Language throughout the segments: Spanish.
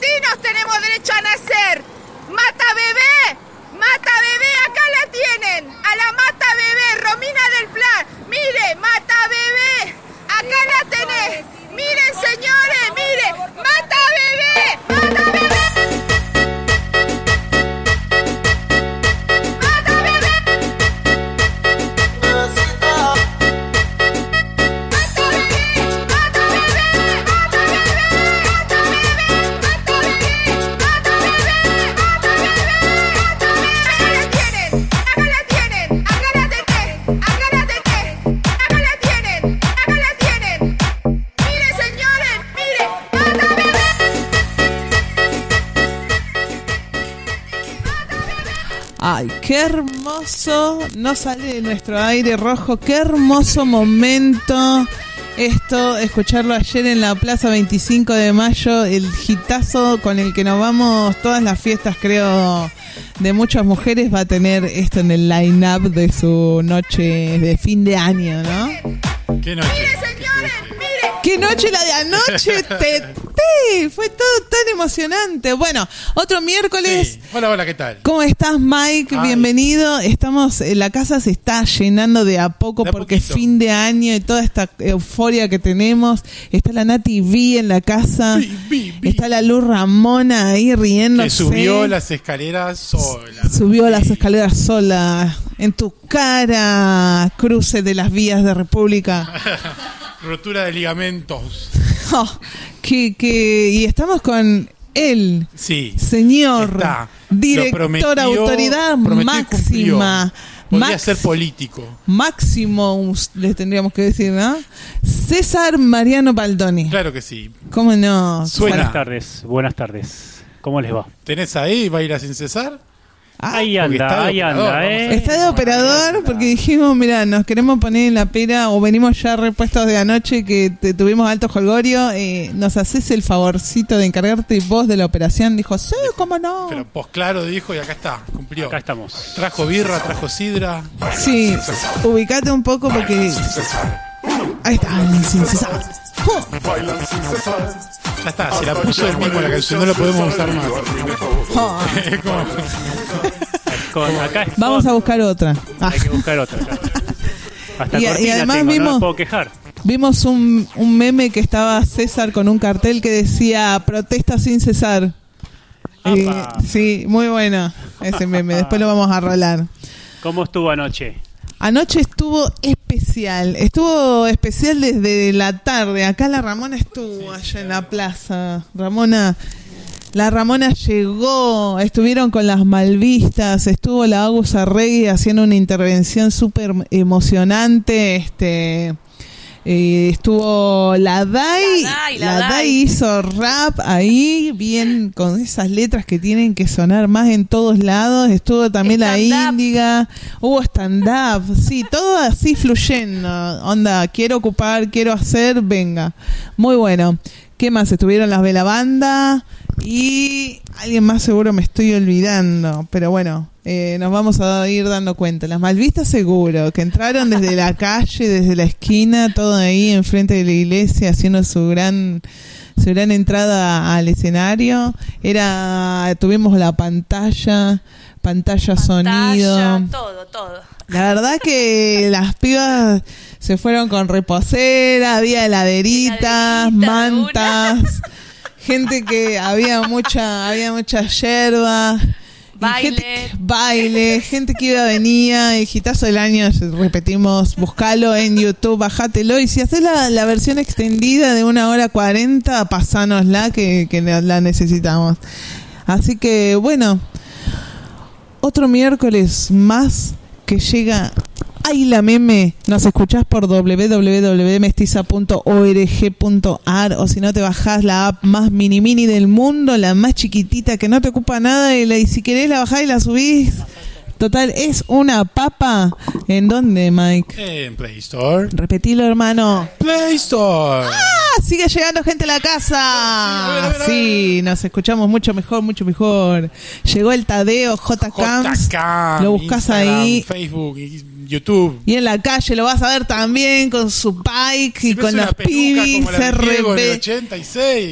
argentinos tenemos derecho a nacer. Mata bebé, acá la tienen. A la mata bebé, Romina del Plan. Mire, mata bebé, acá la tenés. Miren, señores, mire, mata bebé, mata bebé. Ay, qué hermoso, no sale de nuestro aire rojo, qué hermoso momento esto, escucharlo ayer en la Plaza 25 de Mayo, el hitazo con el que nos vamos todas las fiestas, creo, de muchas mujeres, va a tener esto en el line-up de su noche de fin de año, ¿no? ¿Qué noche? Mire, señores, mire. ¡Qué noche la de anoche! Fue todo tan emocionante. Bueno, otro miércoles. Sí. Hola, ¿qué tal? ¿Cómo estás, Mike? Ay. Bienvenido. La casa se está llenando de a poco porque es fin de año y toda esta euforia que tenemos. Está la Nati V en la casa. Está la Luz Ramona ahí riéndose. Que subió las escaleras sola. Subió las escaleras sola. En tu cara, cruce de las vías de República. Rotura de ligamentos. Oh, y estamos con él, Sí. señor, Está. director, autoridad máxima. Podría ser político. Máximo, le tendríamos que decir, ¿no? César Mariano Baldoni. Claro que sí. ¿Cómo no? Suena. Buenas tardes. ¿Cómo les va? ¿Tenés ahí Baila sin cesar? Ahí porque está de anda, operador, Está de operador porque dijimos, mira, nos queremos poner en la pera o venimos ya repuestos de anoche que tuvimos alto jolgorio, nos haces el favorcito de encargarte vos de la operación. Dijo, sí, cómo no. Pero pues claro, dijo y acá está, cumplió. Acá estamos. Trajo birra, trajo sidra. Sí, ubicate un poco porque... Ahí está, sin cesar. Ya está, se la puso el mismo la canción, no lo podemos usar más. Es como- Acá es Vamos a buscar otra. Hay que buscar otra. Hasta Y cortina además tengo, vimos- no me puedo quejar. Vimos un meme que estaba César con un cartel que decía protesta sin cesar. ¡Apa! Sí, muy bueno ese meme. Después lo vamos a rolar. ¿Cómo estuvo anoche? Anoche estuvo especial desde la tarde. Acá la Ramona estuvo allá en la plaza. La Ramona llegó, estuvieron con las Malvistas, estuvo la Agus Arregui haciendo una intervención súper emocionante. Estuvo la Dai hizo rap ahí, bien con esas letras que tienen que sonar más en todos lados. Estuvo también la Índiga, hubo stand-up, sí, todo así fluyendo. Onda, quiero ocupar, quiero hacer, venga. Muy bueno. ¿Qué más? Estuvieron las Vela Banda y alguien más, seguro me estoy olvidando, pero bueno, nos vamos a ir dando cuenta. Las Malvistas seguro, que entraron desde la calle, desde la esquina, todo ahí enfrente de la iglesia, haciendo su gran entrada al escenario. Tuvimos la pantalla sonido. Todo. La verdad que las pibas se fueron con reposera, había heladeritas, mantas, gente que había mucha yerba, baile, gente que iba, venía, el hitazo del año, repetimos, buscalo en YouTube, bajátelo, y si haces la versión extendida de 1:40, pasánosla que la necesitamos. Así que bueno, otro miércoles más que llega. ¡Ay, la meme! Nos escuchás por www.mestiza.org.ar o si no te bajás la app más mini del mundo, la más chiquitita que no te ocupa nada y si querés la bajás y la subís. Total, es una papa. ¿En dónde, Mike? En Play Store. Repetilo, hermano. Play Store. ¡Ah! Sigue llegando gente a la casa. Sí, nos escuchamos mucho mejor. Llegó el Tadeo JCams. Lo buscas ahí. Facebook y YouTube. Y en la calle lo vas a ver también con su bike y con los pibis. Como la de Diego en el 86.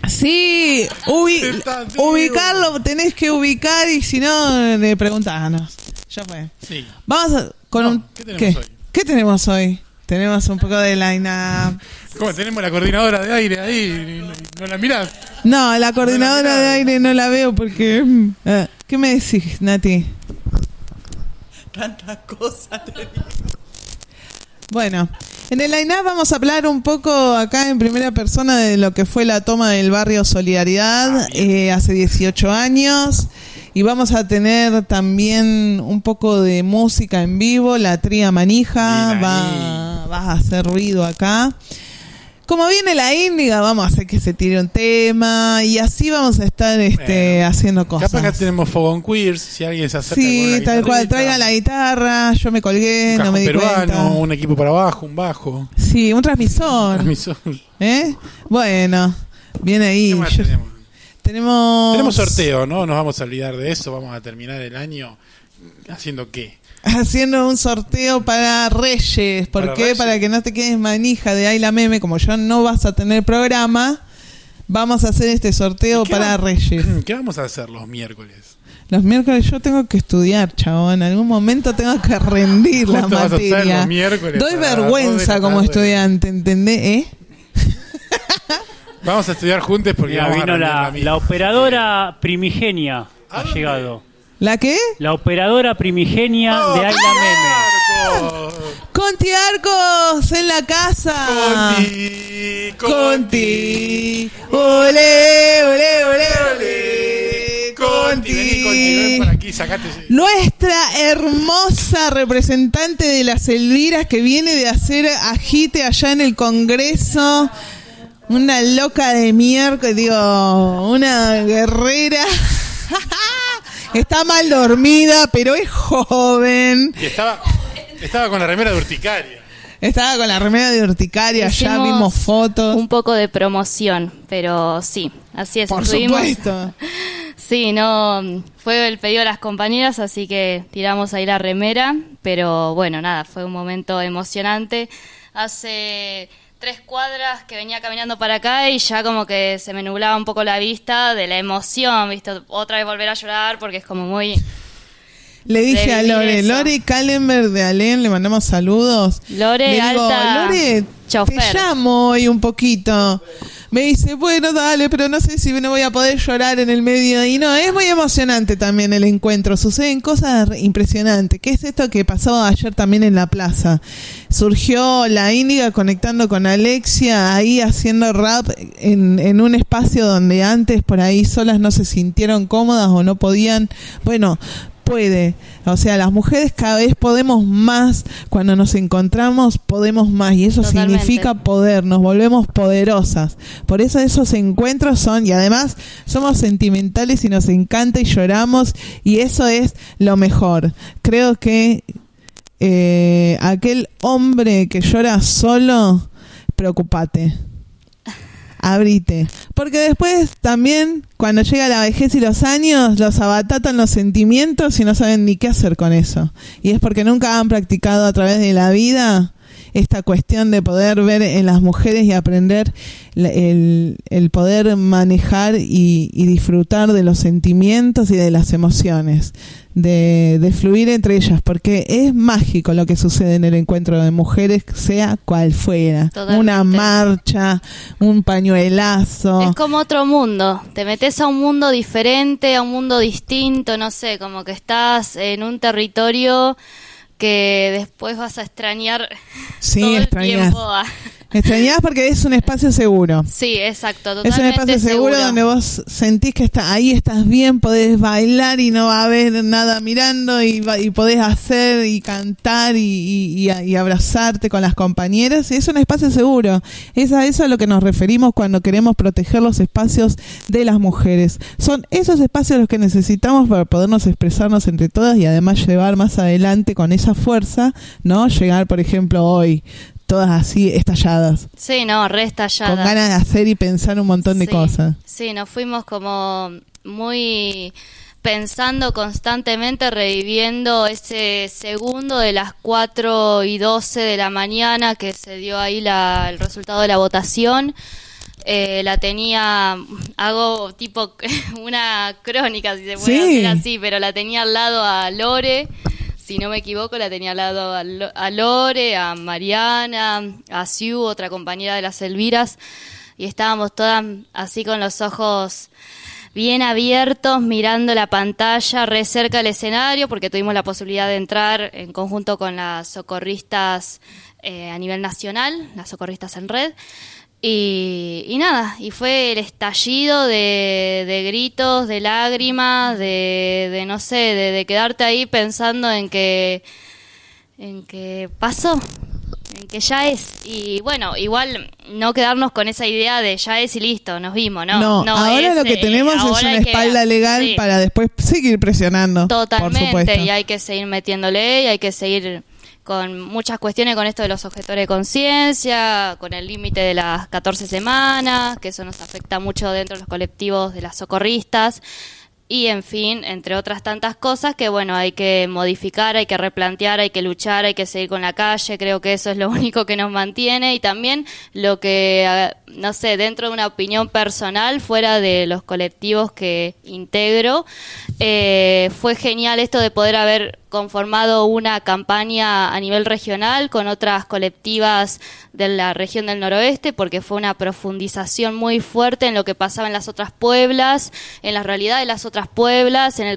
Sí, ubicarlo, tenés que ubicar y si no, le preguntanos. Ya fue. Sí. Vamos con ¿Qué tenemos hoy? ¿Qué tenemos hoy? Tenemos un poco de line-up. ¿Cómo? Tenemos la coordinadora de aire ahí, ¿no la mirás? No, la coordinadora de aire no la veo porque... ¿Qué me decís, Nati? Tantas cosas te digo. Bueno, en el line-up vamos a hablar un poco acá en primera persona de lo que fue la toma del barrio Solidaridad hace 18 años. Y vamos a tener también un poco de música en vivo. La Tría Manija va a hacer ruido acá. Como viene la Índiga, vamos a hacer que se tire un tema. Y así vamos a estar haciendo cosas. Capaz que tenemos fogón queers, si alguien se acerca con una tal cual, traiga la guitarra. Yo me colgué, no me di cuenta. Un equipo para abajo, un bajo. Sí, un transmisor. Bueno, viene ahí. ¿Qué más tenemos? Tenemos sorteo, ¿no? Nos vamos a olvidar de eso. Vamos a terminar el año haciendo ¿qué? Haciendo un sorteo para Reyes. ¿Por qué? Para que no te quedes manija de Ayla Meme. Como ya no vas a tener programa, vamos a hacer este sorteo para Reyes. ¿Qué vamos a hacer los miércoles? Los miércoles yo tengo que estudiar, chabón. En algún momento tengo que rendir la materia. Los miércoles doy vergüenza como estudiante, ¿entendés? Vamos a estudiar juntos porque vino la operadora primigenia. Ha llegado. ¿La qué? La operadora primigenia de Ayla Meme. Conti Arcos en la casa. Conti. Ole, ole, ole, ole. Conti. Ven por aquí, sacate. Nuestra hermosa representante de las Elviras que viene de hacer agite allá en el Congreso. Una loca de miércoles, digo, una guerrera. Está mal dormida, pero es joven. Y estaba con la remera de urticaria. Estaba con la remera de urticaria, ya vimos fotos. Un poco de promoción, pero sí, así es. Por supuesto. Sí, no, fue el pedido de las compañeras, así que tiramos ahí la remera, pero bueno, nada, fue un momento emocionante. Hace 3 cuadras que venía caminando para acá y ya como que se me nublaba un poco la vista de la emoción, ¿viste? Otra vez volver a llorar porque es como muy... Le dije a Lore Kallenberg de Alén, le mandamos saludos. Lore, le digo, alta Lore, chofer. Te llamo hoy un poquito. Me dice, bueno, dale, pero no sé si no voy a poder llorar en el medio. Y no, es muy emocionante también el encuentro. Suceden cosas impresionantes. ¿Qué es esto que pasó ayer también en la plaza? Surgió la Índiga conectando con Alexia, ahí haciendo rap en un espacio donde antes por ahí solas no se sintieron cómodas o no podían. Bueno, puede, o sea, las mujeres cada vez podemos más, cuando nos encontramos podemos más, y eso Totalmente. Significa poder, nos volvemos poderosas. Por eso esos encuentros son, y además somos sentimentales y nos encanta y lloramos, y eso es lo mejor. Creo que aquel hombre que llora solo, preocupate. Abrite. Porque después también, cuando llega la vejez y los años, los abatatan los sentimientos y no saben ni qué hacer con eso. Y es porque nunca han practicado a través de la vida esta cuestión de poder ver en las mujeres y aprender el poder manejar y disfrutar de los sentimientos y de las emociones, de fluir entre ellas, porque es mágico lo que sucede en el encuentro de mujeres, sea cual fuera. Totalmente. Una marcha, un pañuelazo. Es como otro mundo, te metes a un mundo diferente, a un mundo distinto, no sé, como que estás en un territorio que después vas a extrañar todo el tiempo. Extrañás porque es un espacio seguro. Sí, exacto, totalmente es un espacio seguro donde vos sentís que ahí estás bien, podés bailar y no va a haber nada mirando y podés hacer y cantar y abrazarte con las compañeras. Es un espacio seguro. Es a eso a lo que nos referimos cuando queremos proteger los espacios de las mujeres. Son esos espacios los que necesitamos para podernos expresarnos entre todas y además llevar más adelante con esa fuerza, ¿no? Llegar, por ejemplo, hoy todas así estalladas. Sí, no, re estalladas. Con ganas de hacer y pensar un montón de cosas. Sí, nos fuimos como muy pensando constantemente, reviviendo ese segundo de las 4:12 de la mañana que se dio ahí el resultado de la votación. La tenía, hago tipo una crónica, si se puede hacer así, pero la tenía al lado a Lore, si no me equivoco, la tenía al lado a Lore, a Mariana, a Siu, otra compañera de las Elviras, y estábamos todas así con los ojos bien abiertos, mirando la pantalla re cerca del escenario, porque tuvimos la posibilidad de entrar en conjunto con las socorristas a nivel nacional, las socorristas en red. Y nada, y fue el estallido de gritos, de lágrimas, de no sé, de quedarte ahí pensando en que pasó, en que ya es. Y bueno, igual no quedarnos con esa idea de ya es y listo, nos vimos, ¿no? No, ahora lo que tenemos es una espalda legal para después seguir presionando. Totalmente, por supuesto. Y hay que seguir metiéndole, y hay que seguir con muchas cuestiones con esto de los objetores de conciencia, con el límite de las 14 semanas, que eso nos afecta mucho dentro de los colectivos de las socorristas, y en fin, entre otras tantas cosas que bueno, hay que modificar, hay que replantear, hay que luchar, hay que seguir con la calle. Creo que eso es lo único que nos mantiene, y también lo que, no sé, dentro de una opinión personal, fuera de los colectivos que integro, fue genial esto de poder haber conformado una campaña a nivel regional con otras colectivas de la región del noroeste, porque fue una profundización muy fuerte en lo que pasaba en las otras pueblas, en la realidad de las otras pueblas, en el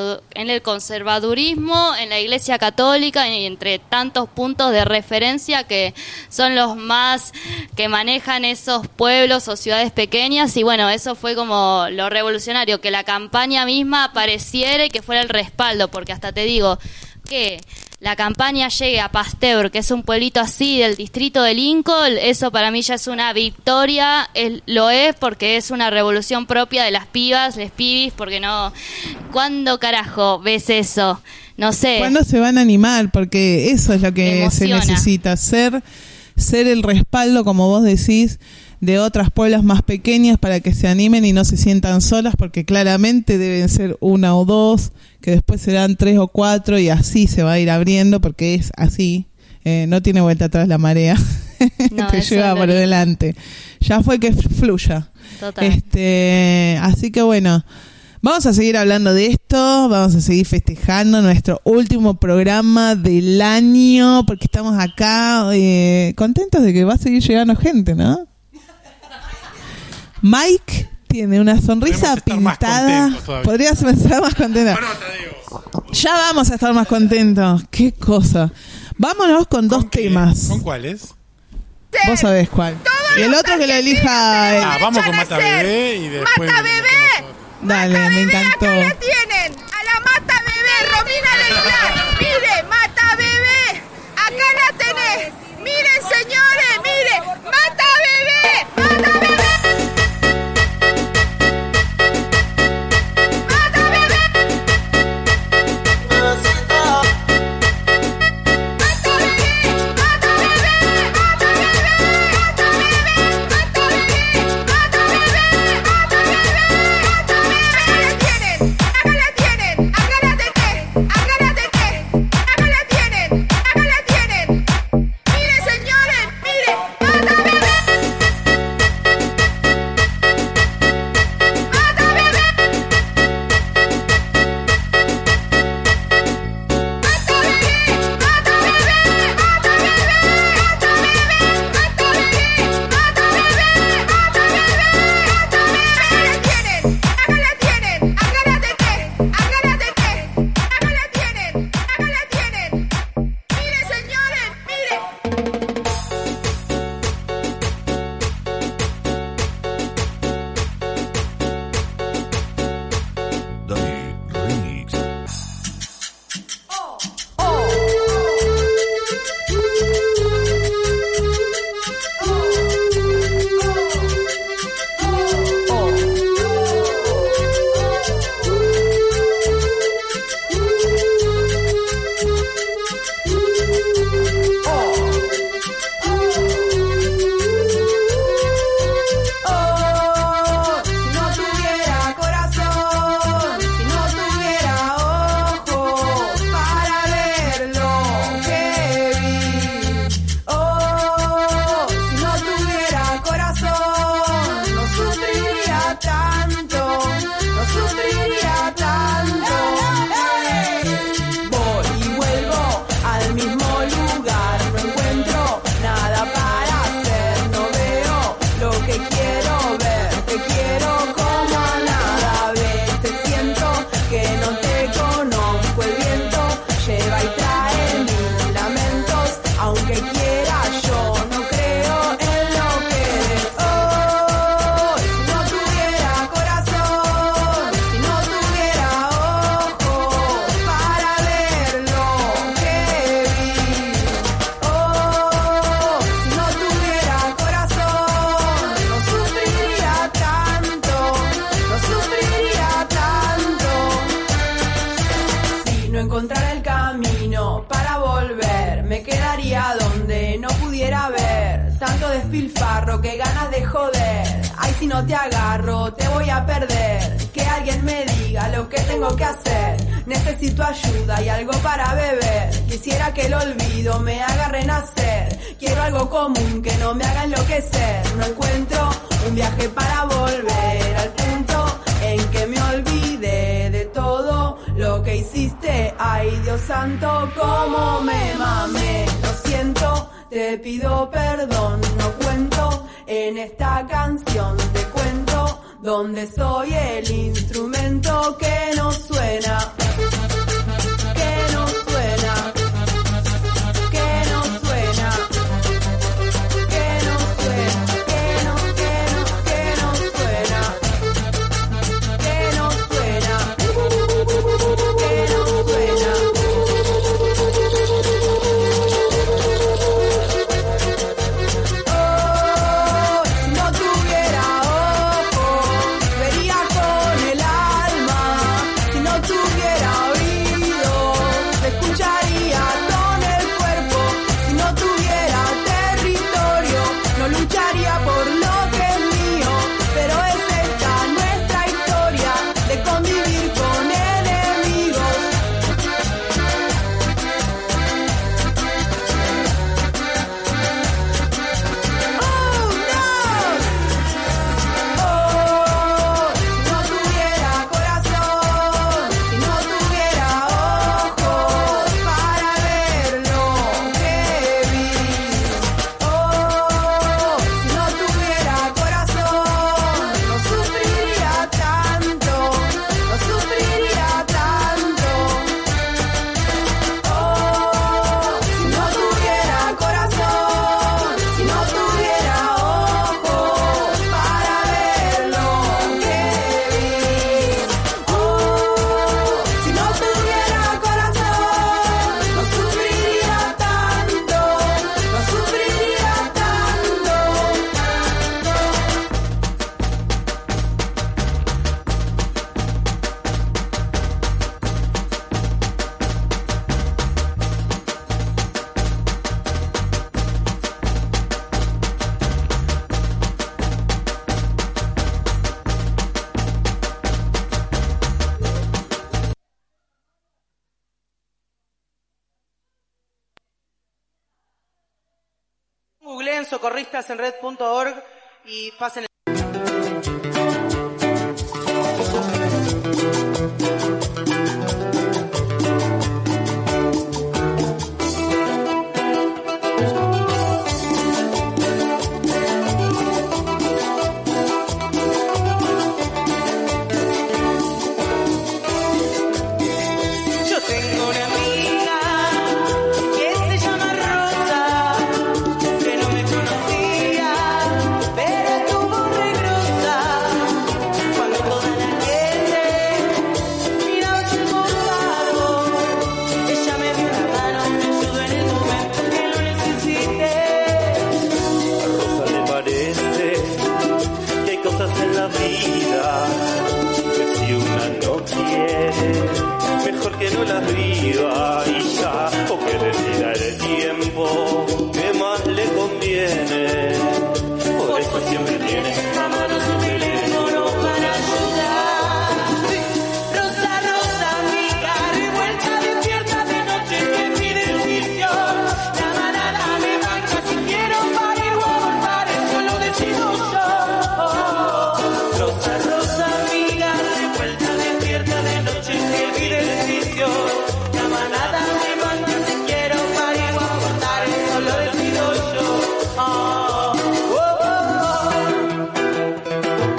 conservadurismo, en la Iglesia Católica, y entre tantos puntos de referencia que son los más que manejan esos pueblos o ciudades pequeñas. Y bueno, eso fue como lo revolucionario, que la campaña misma apareciera y que fuera el respaldo, porque hasta te digo que la campaña llegue a Pasteur, que es un pueblito así del distrito de Lincoln, eso para mí ya es una victoria, lo es, porque es una revolución propia de las pibas, les pibis, porque no, ¿cuándo carajo ves eso? No sé. ¿Cuándo se van a animar? Porque eso es lo que se necesita, ser el respaldo, como vos decís, de otras pueblos más pequeñas para que se animen y no se sientan solas, porque claramente deben ser una o dos, que después serán 3 o 4, y así se va a ir abriendo, porque es así, no tiene vuelta atrás la marea, no, te lleva por delante, ya fue que fluya. Total. Así que bueno, vamos a seguir hablando de esto, vamos a seguir festejando nuestro último programa del año, porque estamos acá contentos de que va a seguir llegando gente, ¿no? Mike tiene una sonrisa pintada. Podrías estar más contento. Ya vamos a estar más contentos. Qué cosa. Vámonos con dos temas. ¿Con cuáles? Vos sabés cuál. Y el otro que lo elija. Vamos con Mata Bebé y después. ¡Mata Bebé! Dale, Mata me Bebé, encantó. acá la tienen. A la Mata Bebé, Romina del Plan. Mire, Mata Bebé. Acá la tenés. Miren, señores, miren. Mata Bebé. Mata Bebé. tanto despilfarro, que ganas de joder. Ay, si no te agarro, te voy a perder. Que alguien me diga lo que tengo que hacer. Necesito ayuda y algo para beber. Quisiera que el olvido me haga renacer. Quiero algo común que no me haga enloquecer. No encuentro un viaje para volver al punto en que me olvide de todo lo que hiciste. Ay, Dios santo, cómo me mamé. Lo siento, te pido perdón. No cuento en esta canción de cuento donde soy el instrumento que no suena. Que no suena. Que no suena. Que no suena. Que no suena. Que no suena. Que no suena. Oh, si no tuviera ojos, vería con el alma. Si no tuviera oídos, escucharía con el cuerpo. Si no tuviera territorio, no lucharía por lo que es mío. Pero es esta nuestra historia de convivir con enemigos. ¡Oh, no! Oh, si no tuviera corazón, si no tuviera ojos para ver lo que vi. Oh, si no tuviera corazón, no sufriría tanto, no sufriría tanto. Oh, si no tuviera corazón, si no tuviera ojos para ver lo que vi. Oh, si no tuviera corazón, no sufriría tanto, no sufriría tanto. Googleen socorristasenred.org y pasen. Yo tengo una amiga que se llama Rosa, que no me conocía, pero tuvo regrosa. Cuando toda la gente miraba su costado, ella me dio la mano, me ayudó en el momento que lo necesité. A Rosa le parece que hay cosas en la vida que si una no quiere, mejor que no las viva y ya, o que decida el tiempo que más le conviene. Por eso siempre tiene a mano su teléfono para ayudar. Rosa, Rosa, amiga, revuelta, despierta de noche, que pide decisión. La manada me banca, si quiero parir o abortar, eso lo decido yo. Rosa, Rosa, amiga, revuelta, despierta de noche, que pide decisión. La manada me banca, si quiero parir o abortar, eso lo decido yo. Oh, oh, oh.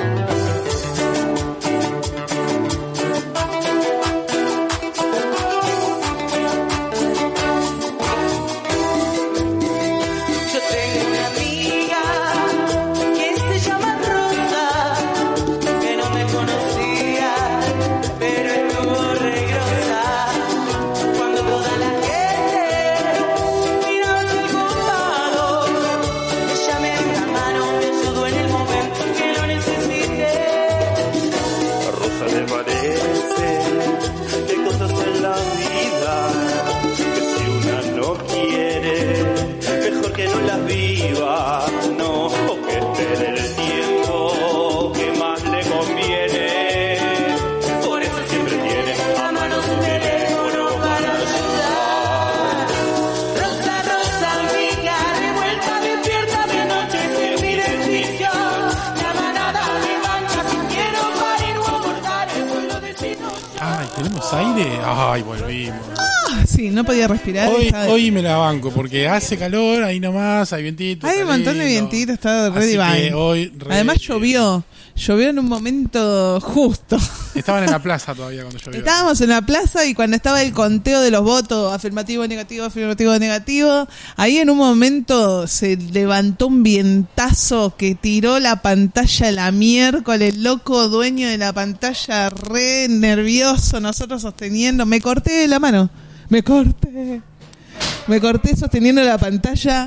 Yo tengo una amiga que se llama Rosa, que no me conocía, pero estuvo regrosa. Cuando toda la gente miraba al costado, ella me dio la mano, me ayudó en el momento que lo necesité. A Rosa le parece que hay cosas en la vida que si una no quiere, mejor que no las viva, no, o que espere el tiempo que más le conviene. Por eso siempre tiene a mano su teléfono para ayudar. Rosa, rosa, amiga, revuelta, despierta de noche, es mi decisión. La manada me mancha, si quiero parir o abortar, eso lo decido. Ay, ¿tenemos aire? Ay, volvimos. Sí, no podía respirar. Hoy me la banco porque hace calor, ahí nomás, hay vientito. Hay un montón de vientito, está re divine. Además llovió en un momento justo. Estaban en la plaza todavía cuando llovió. Estábamos en la plaza y cuando estaba el conteo de los votos, afirmativo, negativo, ahí en un momento se levantó un vientazo que tiró la pantalla a la miércoles, el loco dueño de la pantalla re nervioso, nosotros sosteniendo, me corté la mano. Me corté sosteniendo la pantalla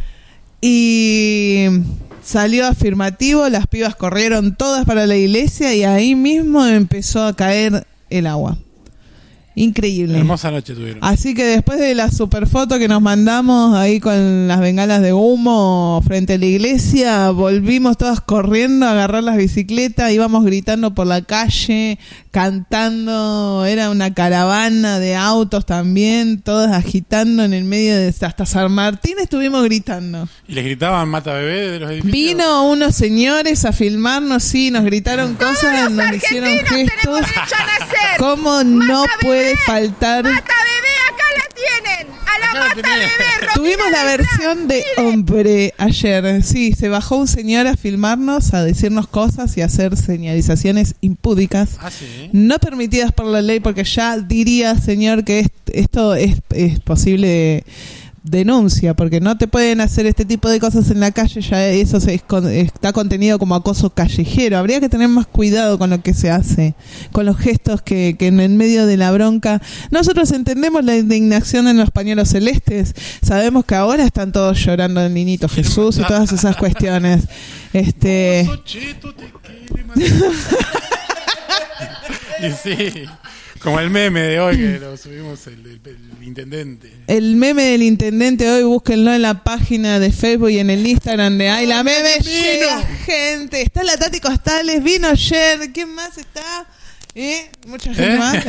y salió afirmativo, las pibas corrieron todas para la iglesia y ahí mismo empezó a caer el agua. Increíble. Hermosa noche tuvieron. Así que después de la super foto que nos mandamos ahí con las bengalas de humo frente a la iglesia, volvimos todas corriendo a agarrar las bicicletas, íbamos gritando por la calle, cantando, era una caravana de autos también, todas agitando en el medio de hasta San Martín estuvimos gritando. ¿Y les gritaban mata bebé de los edificios? Vino unos señores a filmarnos, sí, nos gritaron cosas, nos hicieron gestos. ¿Cómo no puede faltar? ¡Mata bebé! ¡Acá la tienen! ¡A la mata bebé! Tuvimos la versión de hombre ayer. Sí, se bajó un señor a filmarnos, a decirnos cosas y a hacer señalizaciones impúdicas. Ah, ¿sí? No permitidas por la ley, porque ya diría, señor, que esto es posible denuncia, porque no te pueden hacer este tipo de cosas en la calle, ya eso está contenido como acoso callejero. Habría que tener más cuidado con lo que se hace, con los gestos que en el medio de la bronca. Nosotros entendemos la indignación en los pañuelos celestes, sabemos que ahora están todos llorando el niñito Jesús y todas esas cuestiones. Y sí, como el meme de hoy que lo subimos el intendente. El meme del intendente hoy, búsquenlo en la página de Facebook y en el Instagram de Ay, la meme llega, gente. Está la Tati Costales, vino ayer. ¿Quién más está? Mucha gente más.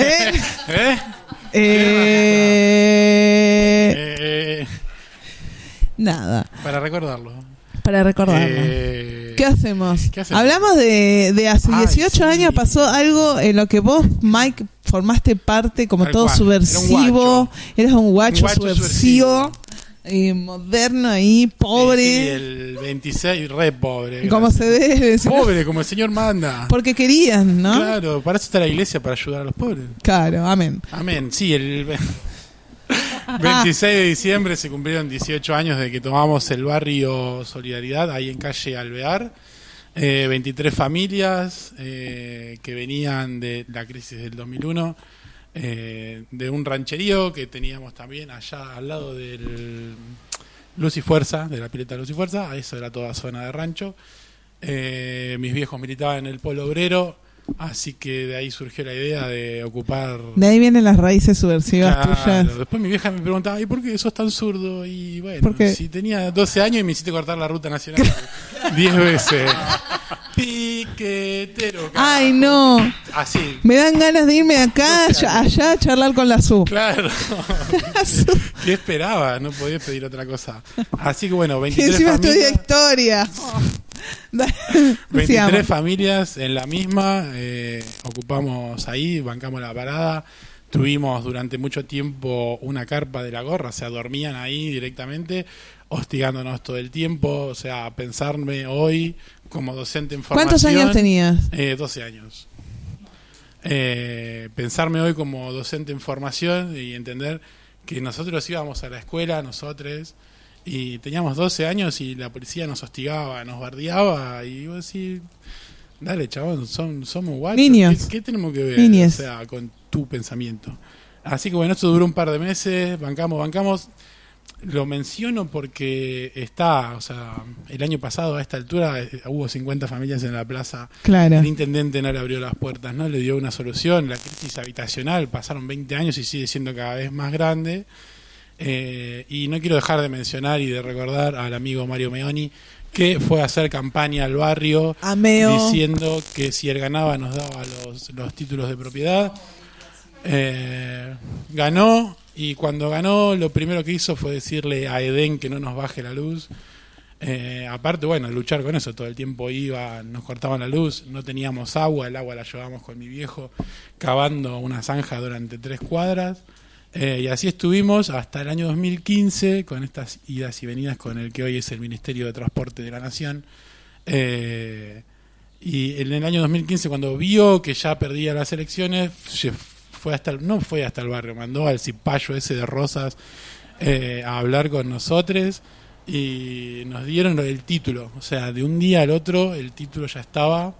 Nada. Para recordarlo. ¿Qué hacemos? Hablamos de hace 18 años pasó algo en lo que vos, Mike, formaste parte como todo subversivo. Eras un guacho subversivo. Moderno ahí, pobre. Sí, el 26, re pobre. Como se debe. Pobre, como el Señor manda. Porque querían, ¿no? Claro, para eso está la iglesia, para ayudar a los pobres. Claro, amén. Amén, sí, el 26 de diciembre se cumplieron 18 años de que tomamos el barrio Solidaridad, ahí en calle Alvear. 23 familias que venían de la crisis del 2001, de un rancherío que teníamos también allá al lado del Luz y Fuerza, de la pileta Luz y Fuerza. Eso era toda zona de rancho. Mis viejos militaban en el Polo Obrero, así que de ahí surgió la idea de ocupar. De ahí vienen las raíces subversivas tuyas. Después mi vieja me preguntaba, ¿y por qué sos tan zurdo? Y bueno, si tenía 12 años y me hiciste cortar la ruta nacional 10 veces. Piquetero. Carajo. Ay, no. Así. Me dan ganas de irme acá, allá a charlar con la SU. Claro. ¿Qué esperaba? No podía pedir otra cosa. Así que bueno, 23 encima familias. estudia historia. 23 familias en la misma. Ocupamos ahí, bancamos la parada. Tuvimos durante mucho tiempo una carpa de la gorra, o sea, dormían ahí directamente, hostigándonos todo el tiempo. O sea, pensarme hoy como docente en formación. ¿Cuántos años tenías? 12 años. Pensarme hoy como docente en formación y entender que nosotros íbamos a la escuela, nosotros, y teníamos 12 años y la policía nos hostigaba, nos bardeaba, y vos decís, dale, chabón, somos guachos. Niños. ¿Qué tenemos que ver? Niños. O sea, con tu pensamiento. Así que bueno, esto duró un par de meses, bancamos. Lo menciono porque está, o sea, el año pasado a esta altura hubo 50 familias en la plaza. Claro. El intendente no le abrió las puertas, no le dio una solución. La crisis habitacional, pasaron 20 años y sigue siendo cada vez más grande. Y no quiero dejar de mencionar y de recordar al amigo Mario Meoni, que fue a hacer campaña al barrio diciendo que si él ganaba nos daba los títulos de propiedad. Ganó, y cuando ganó lo primero que hizo fue decirle a Edén que no nos baje la luz. Aparte, bueno, luchar con eso, todo el tiempo nos cortaban la luz, no teníamos agua, el agua la llevábamos con mi viejo cavando una zanja durante 3 cuadras. Y así estuvimos hasta el año 2015 con estas idas y venidas con el que hoy es el Ministerio de Transporte de la Nación. Y en el año 2015, cuando vio que ya perdía las elecciones, no fue hasta el barrio, mandó al cipayo ese de Rosas a hablar con nosotros y nos dieron el título. O sea, de un día al otro el título ya estaba.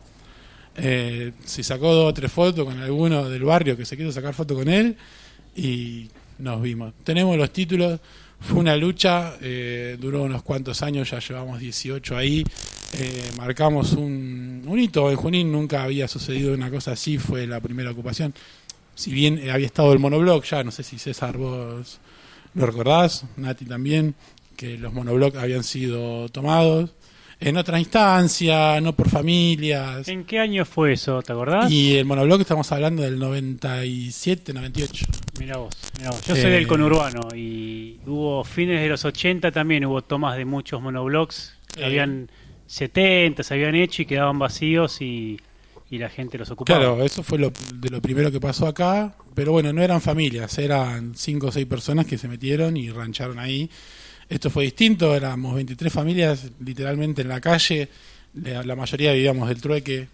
Se sacó 2 o 3 fotos con alguno del barrio que se quiso sacar foto con él y nos vimos. Tenemos los títulos. Fue una lucha, duró unos cuantos años, ya llevamos 18 ahí. Marcamos un hito. En Junín nunca había sucedido una cosa así, fue la primera ocupación. Si bien había estado el monobloc ya, no sé si César vos lo recordás, Nati también, que los monobloc habían sido tomados en otra instancia, no por familias. ¿En qué año fue eso, te acordás? Y el monobloc estamos hablando del 97, 98. Mirá vos. Yo soy del conurbano y hubo fines de los 80 también, hubo tomas de muchos monoblocks, habían 70, se habían hecho y quedaban vacíos y la gente los ocupaba. Claro, eso fue de lo primero que pasó acá, pero bueno, no eran familias, eran 5 o 6 personas que se metieron y rancharon ahí. Esto fue distinto, éramos 23 familias literalmente en la calle, la mayoría vivíamos del trueque.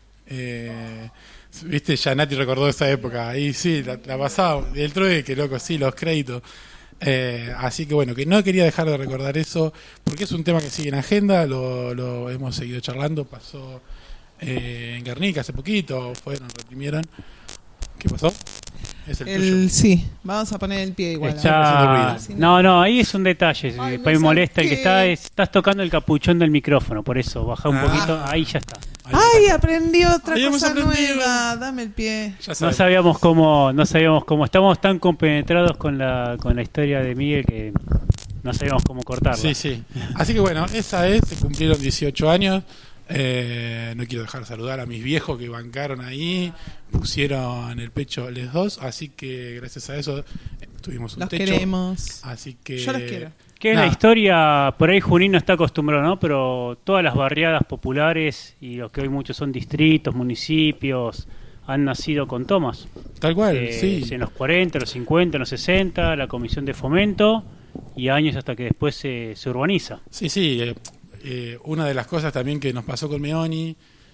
Viste, ya Nati recordó esa época, ahí sí, la pasaba, el trueque, loco, sí, los créditos. Así que bueno, que no quería dejar de recordar eso, porque es un tema que sigue en agenda, lo hemos seguido charlando, pasó en Guernica hace poquito, reprimieron. ¿Qué pasó? Es el tuyo. Sí, vamos a poner el pie igual. No, ahí es un detalle. Me molesta el que estás tocando el capuchón del micrófono, por eso baja un poquito, ahí ya está. Ay, aprendí otra cosa nueva. Dame el pie. No sabíamos cómo, estamos tan compenetrados con la historia de Miguel que no sabíamos cómo cortarla. Sí. Así que bueno, se cumplieron 18 años. No quiero dejar de saludar a mis viejos que bancaron ahí, pusieron el pecho les dos, así que gracias a eso tuvimos un techo. Los queremos. Así que yo los quiero. Que la historia, por ahí Junín no está acostumbrado, ¿no? Pero todas las barriadas populares y los que hoy muchos son distritos, municipios, han nacido con tomas. Tal cual, sí. En los 40, los 50, los 60, la comisión de fomento y años hasta que después se urbaniza. Sí. Una de las cosas también que nos pasó con Meoni,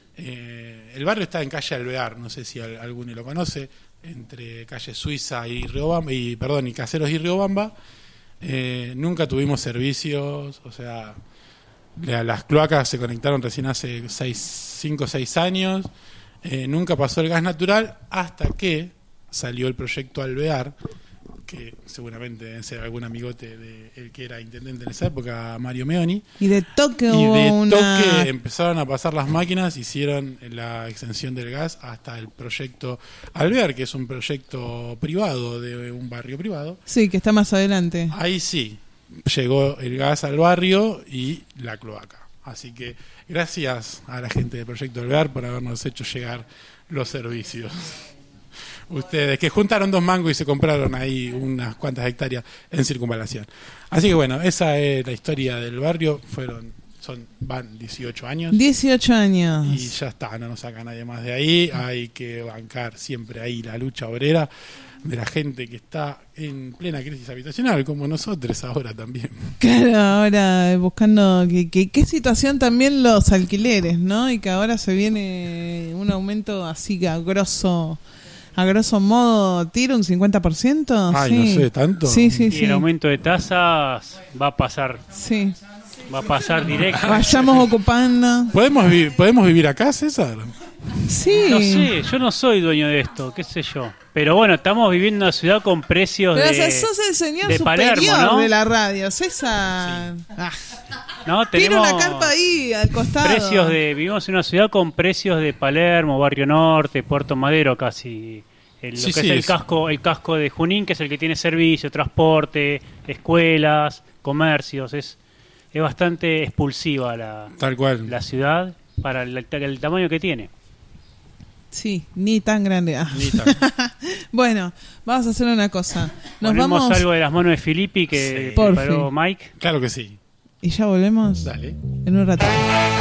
el barrio está en calle Alvear, no sé si alguno lo conoce, entre calle Suiza y Riobamba, y Caseros y Riobamba. Nunca tuvimos servicios, o sea, las cloacas se conectaron recién hace 5 o 6 años. Nunca pasó el gas natural hasta que salió el proyecto Alvear, que seguramente debe ser algún amigote de el que era intendente en esa época, Mario Meoni. Y de toque empezaron a pasar las máquinas, hicieron la extensión del gas hasta el proyecto Alvear, que es un proyecto privado, de un barrio privado. Sí, que está más adelante. Ahí sí, llegó el gas al barrio y la cloaca. Así que gracias a la gente del proyecto Alvear por habernos hecho llegar los servicios. Ustedes que juntaron 2 mangos y se compraron ahí unas cuantas hectáreas en circunvalación. Así que bueno, esa es la historia del barrio. Van 18 años. 18 años. Y ya está, no nos saca nadie más de ahí. Hay que bancar siempre ahí la lucha obrera de la gente que está en plena crisis habitacional, como nosotros ahora también. Claro, ahora buscando qué situación también los alquileres, ¿no? Y que ahora se viene un aumento así a grosso modo, tira un 50%. Ay, sí. No sé, ¿tanto? Sí. Y el aumento de tasas va a pasar. Sí. Va a pasar directo. Vayamos ocupando. ¿Podemos vivir acá, César? Sí. No sé, yo no soy dueño de esto, qué sé yo. Pero bueno, estamos viviendo en una ciudad con precios Pero sos el señor de superior Palermo, ¿no? de la radio, César. Sí. No, tiene una carpa ahí al costado. Vivimos en una ciudad con precios de Palermo, Barrio Norte, Puerto Madero casi. el casco de Junín, que es el que tiene servicio, transporte, escuelas, comercios. Es bastante expulsiva tal cual la ciudad para el tamaño que tiene. Sí, ni tan grande. Ni tan. Bueno, vamos a hacer una cosa. Ponemos algo de las manos de Filippi que preparó Mike. Claro que sí. ¿Y ya volvemos? Dale. En un rato.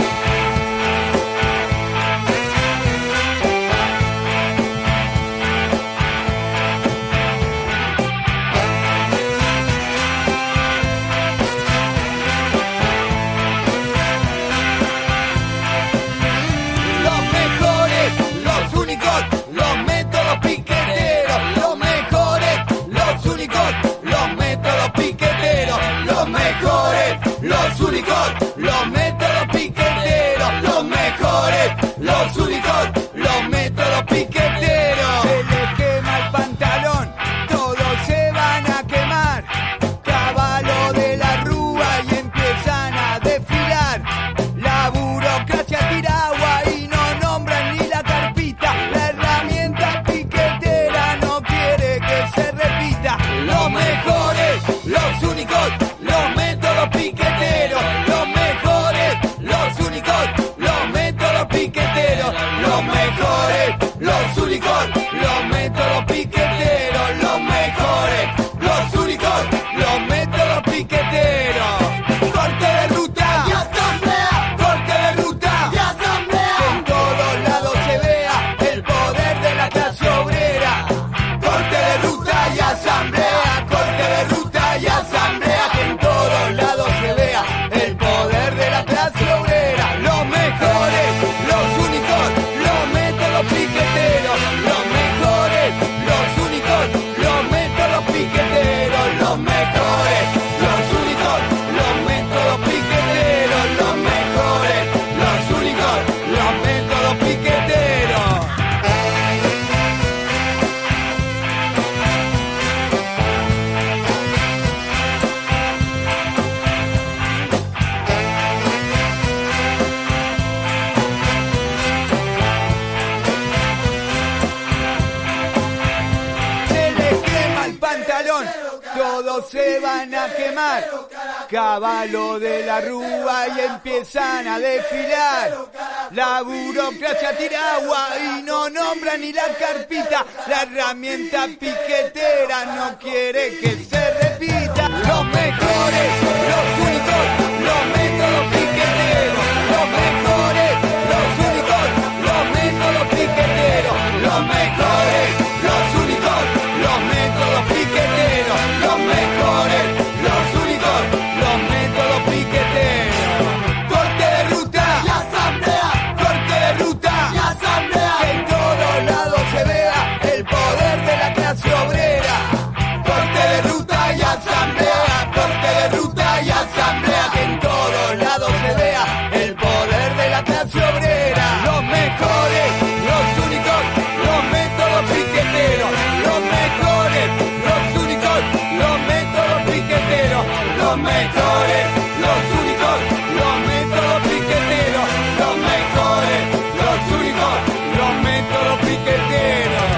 Los únicos, los métodos piqueteros, los mejores, los únicos, los métodos piqueteros. Se les quema el pantalón, todos se van a quemar. Caballo de la rúa y empiezan a desfilar. La burocracia tira agua y no nombran ni la carpita. La herramienta piquetera no quiere que se repita. Los mejores, los únicos, los métodos piqueteros, los mejores, los únicos, los métodos piqueteros, los mejores, los únicos, los métodos piqueteros, los mejores, los únicos, los métodos piqueteros. Corte de ruta y asamblea, corte de ruta y asamblea, que en todos lados se vea el poder de la clase obrera. Corte de ruta y asamblea, corte de ruta y asamblea, que en todos lados se vea el poder de la clase obrera. Los mejores, los únicos, los métodos piqueteros, los mejores, los únicos, los métodos piqueteros, los mejores, los únicos, los métodos piqueteros, los mejores, los únicos, los métodos piqueteros. Se les quema el pantalón, todos se van a quemar. Caballo de la rúa y empiezan a desfilar. La burocracia tira agua y no nombra ni la carpita. La herramienta piquetera no quiere que se repita. Los mejores, los únicos, los métodos piqueteros, los mejores, los únicos, los métodos piqueteros, los mejores, los únicos, los métodos piqueteros, los mejores, los únicos, los métodos piqueteros. Corte de ruta y asamblea, corte de ruta y asamblea, que en todos lados se vea el poder de la clase obrera. Corte de ruta y asamblea, corte de ruta y asamblea, que en todos lados se vea el poder de la clase obrera. Los mejores, los únicos, los métodos piqueteros, los mejores, los únicos, los métodos piqueteros, los mejores, los únicos, los métodos piqueteros, los mejores, los únicos, los métodos piqueteros.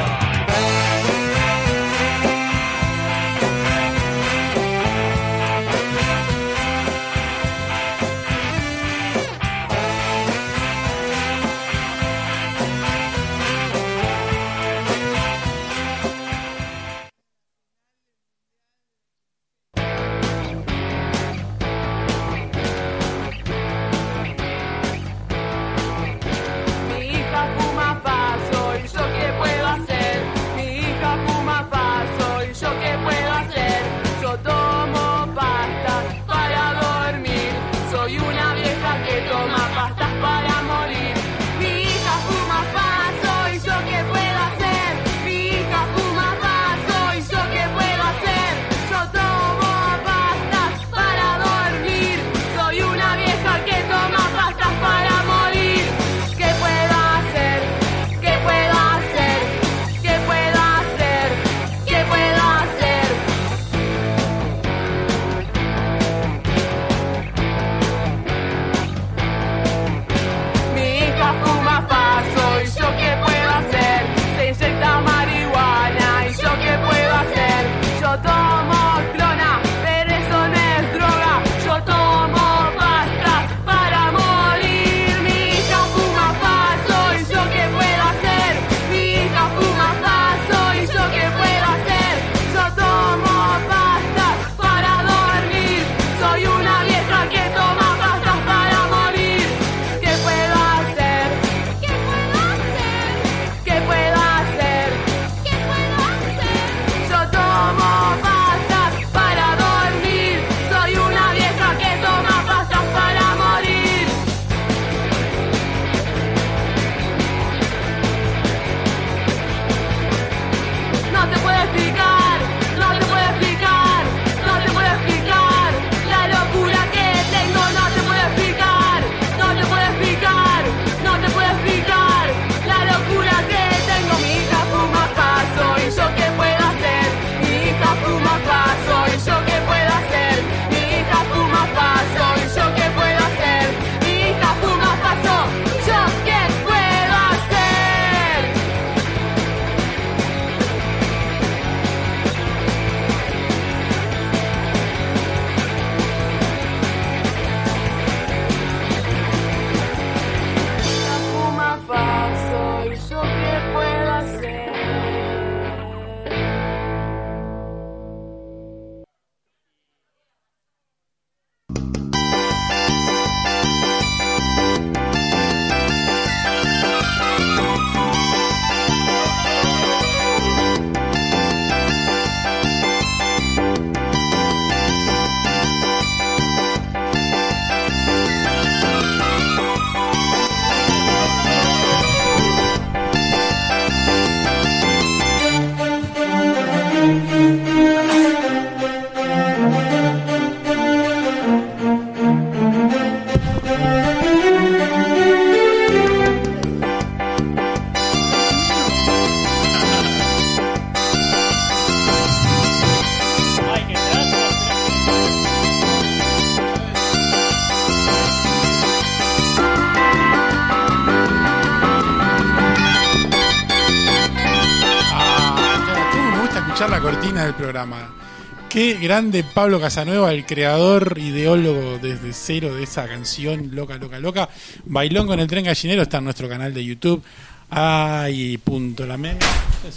escuchar la cortina del programa. Qué grande Pablo Casanueva, el creador, ideólogo desde cero de esa canción Loca, Loca, Loca. Bailón con el tren gallinero está en nuestro canal de YouTube. Ay, punto la meme.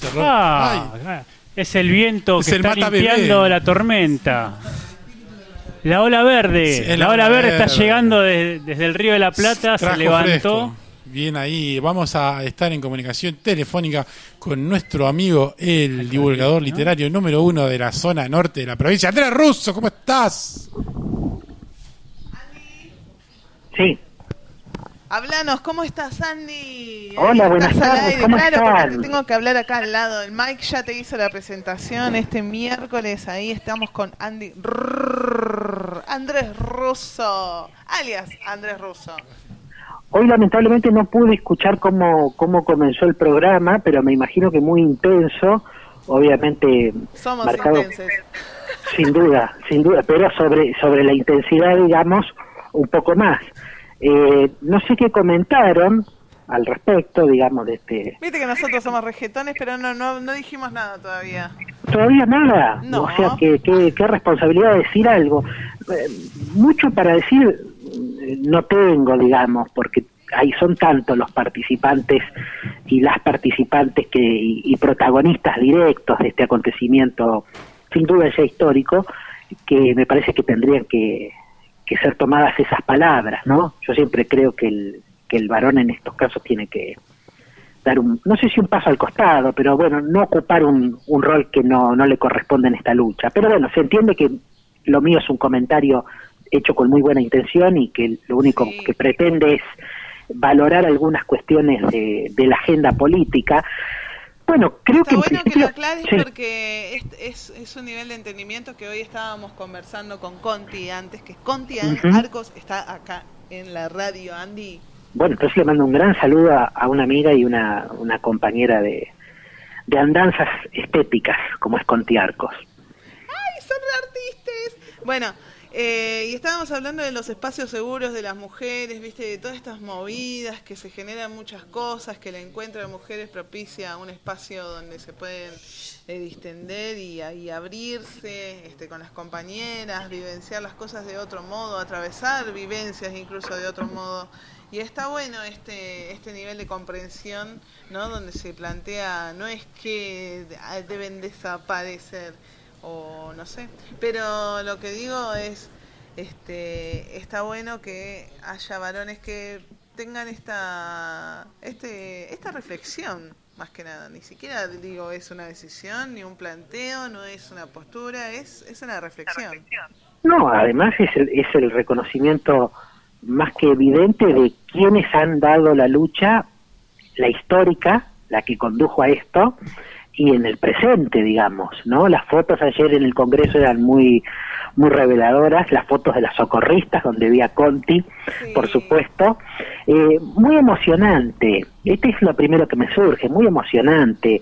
Es el viento Es que el está mata limpiando bebé. la tormenta. La ola verde. Sí, la ola verde está llegando desde el Río de la Plata, Trajo se levantó. fresco. Bien ahí, vamos a estar en comunicación telefónica con nuestro amigo, el divulgador literario número 1 de la zona norte de la provincia, Andrés Russo, ¿cómo estás? Sí. Hablanos, ¿cómo estás, Andy? Hola, buenas Estás al tardes, aire, ¿cómo claro, están? porque te tengo que hablar acá al lado. El Mike ya te hizo la presentación este miércoles, ahí estamos con Andrés Russo, alias Andrés Russo. Hoy lamentablemente no pude escuchar cómo comenzó el programa, pero me imagino que muy intenso, obviamente Somos marcado, intensos. sin duda, pero sobre la intensidad, digamos, un poco más. No sé qué comentaron al respecto, digamos, de este... Viste que nosotros somos regetones, pero no dijimos nada todavía. Todavía nada, No. O sea, qué responsabilidad de decir algo. Mucho para decir no tengo, digamos, porque ahí son tantos los participantes y las participantes y protagonistas directos de este acontecimiento, sin duda ya histórico, que me parece que tendrían que ser tomadas esas palabras, ¿no? Yo siempre creo que el varón en estos casos tiene que dar no sé si un paso al costado, pero bueno, no ocupar un rol que no le corresponde en esta lucha. Pero bueno, se entiende que lo mío es un comentario hecho con muy buena intención y que lo único que pretende es valorar algunas cuestiones de la agenda política. Bueno, creo Está que bueno que lo aclares sí. Porque es un nivel de entendimiento que hoy estábamos conversando con Conti antes, que Conti Arcos está acá en la radio, Andy. Bueno, entonces le mando un gran saludo a una amiga y una compañera de andanzas estéticas, como es Conti Arcos. ¡Ay, son re artistas! Bueno, y estábamos hablando de los espacios seguros de las mujeres, viste, de todas estas movidas que se generan muchas cosas, que el encuentro de mujeres propicia un espacio donde se pueden distender y abrirse con las compañeras, vivenciar las cosas de otro modo, atravesar vivencias incluso de otro modo. Y está bueno este nivel de comprensión, ¿no? Donde se plantea, no es que deben desaparecer, o no sé, pero lo que digo es está bueno que haya varones que tengan esta reflexión, más que nada. Ni siquiera digo es una decisión ni un planteo, no es una postura, es una reflexión. No, además es el reconocimiento más que evidente de quienes han dado la lucha, la histórica, la que condujo a esto, y en el presente, digamos, ¿no? Las fotos ayer en el Congreso eran muy reveladoras, las fotos de las socorristas, donde vi a Conti, sí, por supuesto, muy emocionante. Este es lo primero que me surge, muy emocionante.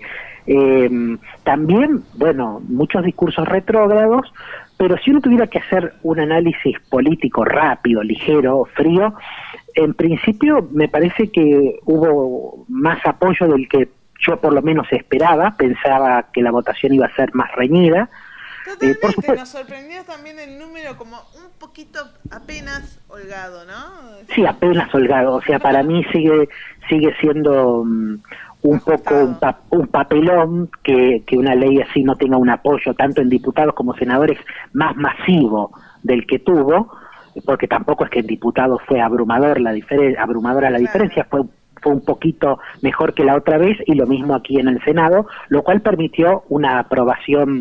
También, bueno, muchos discursos retrógrados, pero si uno tuviera que hacer un análisis político rápido, ligero, frío, en principio me parece que hubo más apoyo del que yo por lo menos esperaba, pensaba que la votación iba a ser más reñida. Totalmente, nos sorprendió también el número como un poquito apenas holgado, ¿no? Sí, apenas holgado, o sea, para mí sigue siendo un poco un papelón que una ley así no tenga un apoyo tanto en diputados como senadores más masivo del que tuvo, porque tampoco es que en diputados fue abrumadora la diferencia, fue un poquito mejor que la otra vez, y lo mismo aquí en el Senado, lo cual permitió una aprobación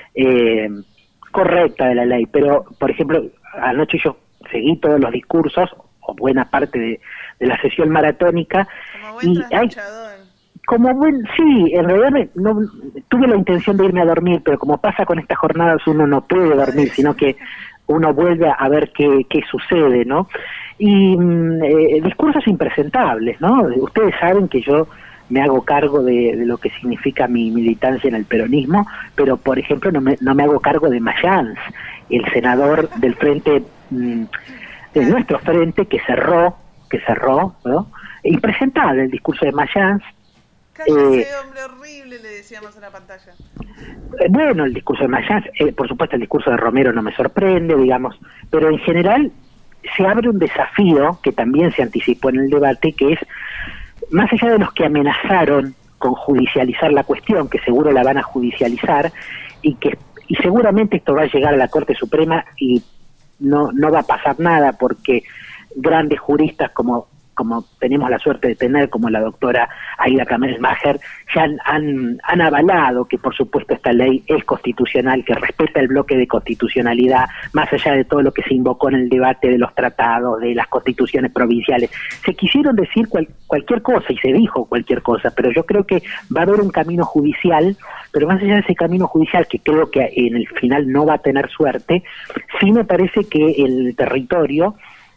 correcta de la ley. Pero, por ejemplo, anoche yo seguí todos los discursos, o buena parte de la sesión maratónica, y hay sí, en realidad no tuve la intención de irme a dormir, pero como pasa con estas jornadas, uno no puede dormir, sino que uno vuelve a ver qué sucede, ¿no? Y discursos impresentables, ¿no? Ustedes saben que yo me hago cargo de lo que significa mi militancia en el peronismo, pero por ejemplo no me hago cargo de Mayans, el senador del frente, de nuestro frente, que cerró, ¿no? Impresentable el discurso de Mayans. Cállese, hombre horrible, le decíamos en la pantalla. Bueno, el discurso de Mayans, por supuesto el discurso de Romero no me sorprende, digamos, pero en general se abre un desafío que también se anticipó en el debate, que es, más allá de los que amenazaron con judicializar la cuestión, que seguro la van a judicializar, y seguramente esto va a llegar a la Corte Suprema y no va a pasar nada, porque grandes juristas como tenemos la suerte de tener, como la doctora Aida Kamelmacher, ya han avalado que por supuesto esta ley es constitucional, que respeta el bloque de constitucionalidad, más allá de todo lo que se invocó en el debate de los tratados, de las constituciones provinciales. Se quisieron decir cualquier cosa y se dijo cualquier cosa, pero yo creo que va a haber un camino judicial, pero más allá de ese camino judicial, que creo que en el final no va a tener suerte, sí me parece que el territorio,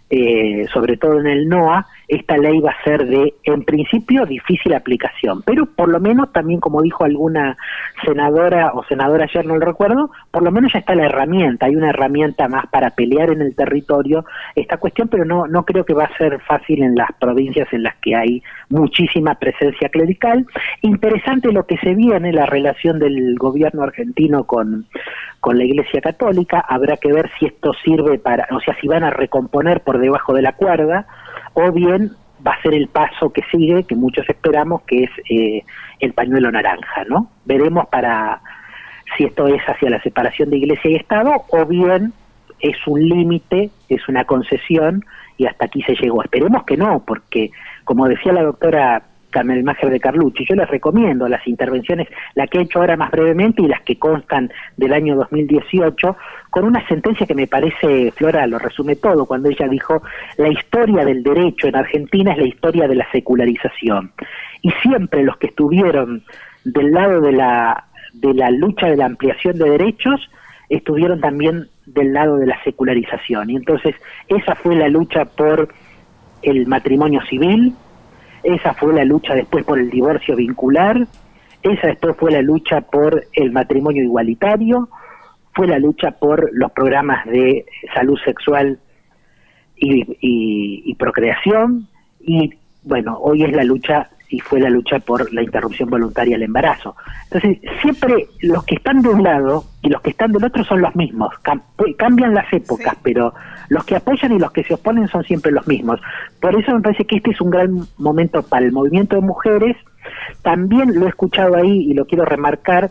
sobre todo en el NOA, esta ley va a ser en principio, difícil aplicación, pero por lo menos también, como dijo alguna senadora o senadora ayer, no lo recuerdo, por lo menos ya está la herramienta, hay una herramienta más para pelear en el territorio esta cuestión, pero no creo que va a ser fácil en las provincias en las que hay muchísima presencia clerical. Interesante lo que se viene, la relación del gobierno argentino con la Iglesia Católica. Habrá que ver si esto sirve si van a recomponer por debajo de la cuerda, o bien va a ser el paso que sigue, que muchos esperamos, que es el pañuelo naranja, ¿no? Veremos si esto es hacia la separación de Iglesia y Estado, o bien es un límite, es una concesión, y hasta aquí se llegó. Esperemos que no, porque, como decía la doctora Kamelmacher de Carlucci, yo les recomiendo las intervenciones, la que he hecho ahora más brevemente y las que constan del año 2018, con una sentencia que me parece, Flora lo resume todo, cuando ella dijo: la historia del derecho en Argentina es la historia de la secularización, y siempre los que estuvieron del lado de la lucha de la ampliación de derechos estuvieron también del lado de la secularización, y entonces esa fue la lucha por el matrimonio civil, esa fue la lucha después por el divorcio vincular, esa después fue la lucha por el matrimonio igualitario, fue la lucha por los programas de salud sexual y procreación, y bueno, hoy es la lucha y fue la lucha por la interrupción voluntaria del embarazo. Entonces, siempre los que están de un lado y los que están del otro son los mismos, cambian las épocas, sí, pero los que apoyan y los que se oponen son siempre los mismos. Por eso me parece que este es un gran momento para el movimiento de mujeres. También lo he escuchado ahí y lo quiero remarcar,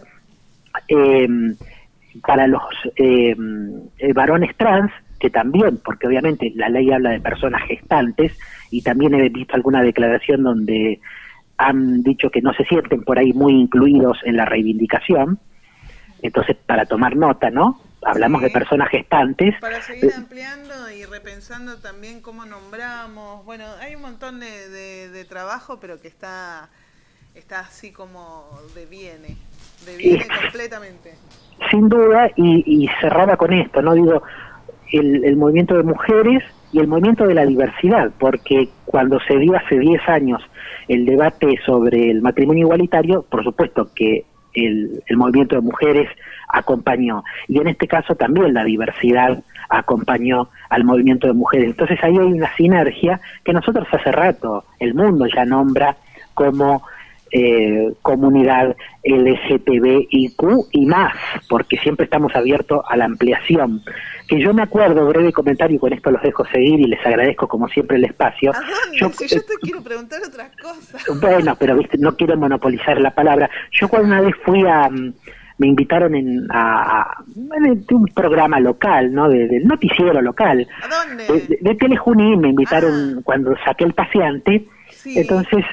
para los varones trans, que también, porque obviamente la ley habla de personas gestantes, y también he visto alguna declaración donde han dicho que no se sienten por ahí muy incluidos en la reivindicación. Entonces, para tomar nota, ¿no? Hablamos de personas gestantes. Para seguir ampliando y repensando también cómo nombramos. Bueno, hay un montón de trabajo, pero que está así como deviene completamente. Sin duda, y cerraba con esto, ¿no? Digo, el movimiento de mujeres y el movimiento de la diversidad, porque cuando se dio hace 10 años el debate sobre el matrimonio igualitario, por supuesto que el movimiento de mujeres acompañó, y en este caso también la diversidad acompañó al movimiento de mujeres. Entonces ahí hay una sinergia que nosotros hace rato, el mundo ya nombra como comunidad LGTBIQ y más, porque siempre estamos abiertos a la ampliación. Que yo me acuerdo, breve comentario, y con esto los dejo seguir y les agradezco como siempre el espacio. ¿A dónde? Si yo te quiero preguntar otras cosas. Bueno, pero viste, no quiero monopolizar la palabra. Yo cuando una vez fui me invitaron a un programa local, ¿no? Del noticiero local. ¿A dónde? De Telejuní, me invitaron cuando saqué El Paseante. Sí. Entonces,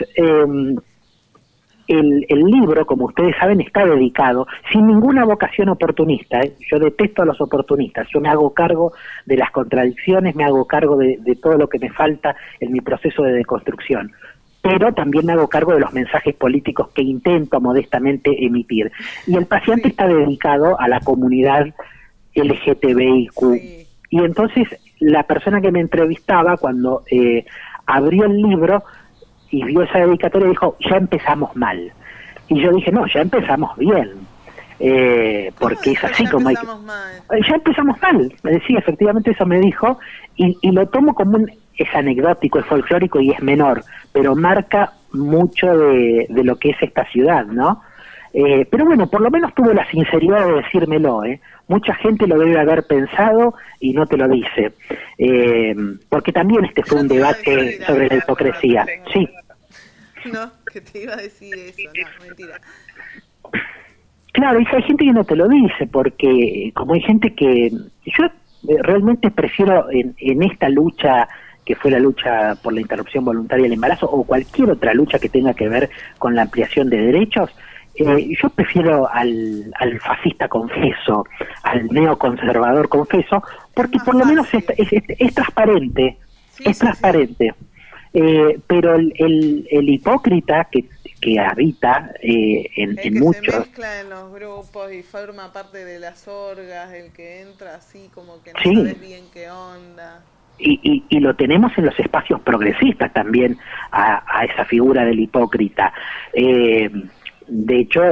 el libro, como ustedes saben, está dedicado, sin ninguna vocación oportunista, yo detesto a los oportunistas, yo me hago cargo de las contradicciones, me hago cargo de todo lo que me falta en mi proceso de deconstrucción, pero también me hago cargo de los mensajes políticos que intento modestamente emitir. Y El Paseante está dedicado a la comunidad LGTBIQ. Sí. Y entonces la persona que me entrevistaba, cuando abrió el libro y vio esa dedicatoria, dijo: ya empezamos mal. Y yo dije: no, ya empezamos bien, porque es así como ya empezamos mal. Sí, efectivamente eso me dijo, y lo tomo como es anecdótico, es folclórico y es menor, pero marca mucho de lo que es esta ciudad, ¿no? Pero bueno, por lo menos tuvo la sinceridad de decírmelo, Mucha gente lo debe haber pensado y no te lo dice. Porque también este fue un debate sobre la hipocresía. Sí. No, que te iba a decir eso, no, mentira. Claro, y hay gente que no te lo dice, porque como hay gente que... Yo realmente prefiero en esta lucha, que fue la lucha por la interrupción voluntaria del embarazo, o cualquier otra lucha que tenga que ver con la ampliación de derechos, yo prefiero al fascista confeso, al neoconservador confeso, porque por lo menos es transparente, es transparente. Pero el hipócrita que habita en muchos... se mezcla en los grupos y forma parte de las orgas, el que entra así como que no sabes bien qué onda. Y lo tenemos en los espacios progresistas también, a esa figura del hipócrita. De hecho,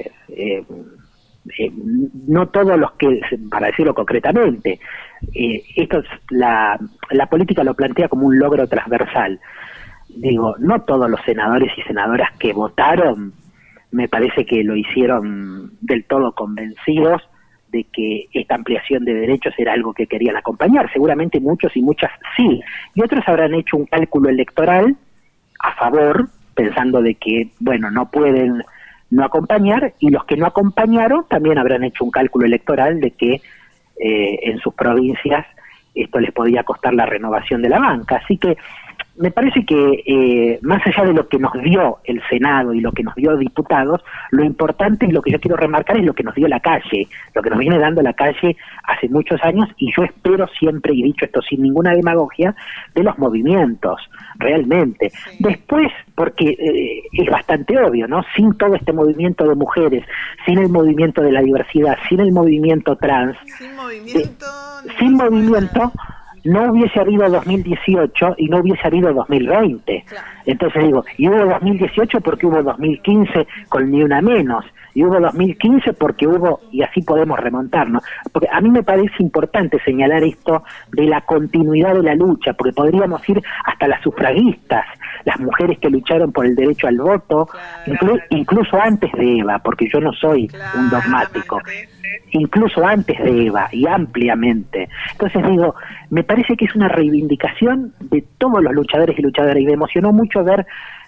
no todos los que, para decirlo concretamente, la política lo plantea como un logro transversal. Digo, no todos los senadores y senadoras que votaron, me parece que lo hicieron del todo convencidos de que esta ampliación de derechos era algo que querían acompañar. Seguramente muchos y muchas sí, y otros habrán hecho un cálculo electoral a favor, pensando de que, bueno, no pueden no acompañar, y los que no acompañaron también habrán hecho un cálculo electoral de que en sus provincias esto les podía costar la renovación de la banca. Así que me parece que más allá de lo que nos dio el Senado y lo que nos dio diputados, lo importante y lo que yo quiero remarcar es lo que nos dio la calle, lo que nos viene dando la calle hace muchos años, y yo espero siempre, y dicho esto sin ninguna demagogia, de los movimientos, realmente. Sí. Después, porque es bastante obvio, ¿no? Sin todo este movimiento de mujeres, sin el movimiento de la diversidad, sin el movimiento trans, sin movimiento no hubiese habido 2018 y no hubiese habido 2020. Claro. Entonces digo, y hubo 2018 porque hubo 2015 con Ni Una Menos, y hubo 2015 porque hubo, y así podemos remontarnos. Porque a mí me parece importante señalar esto de la continuidad de la lucha, porque podríamos ir hasta las sufragistas, las mujeres que lucharon por el derecho al voto, claro, incluso antes de Eva, porque yo no soy un dogmático, incluso antes de Eva y ampliamente. Entonces digo, me parece que es una reivindicación de todos los luchadores y luchadoras, y me emocionó mucho ver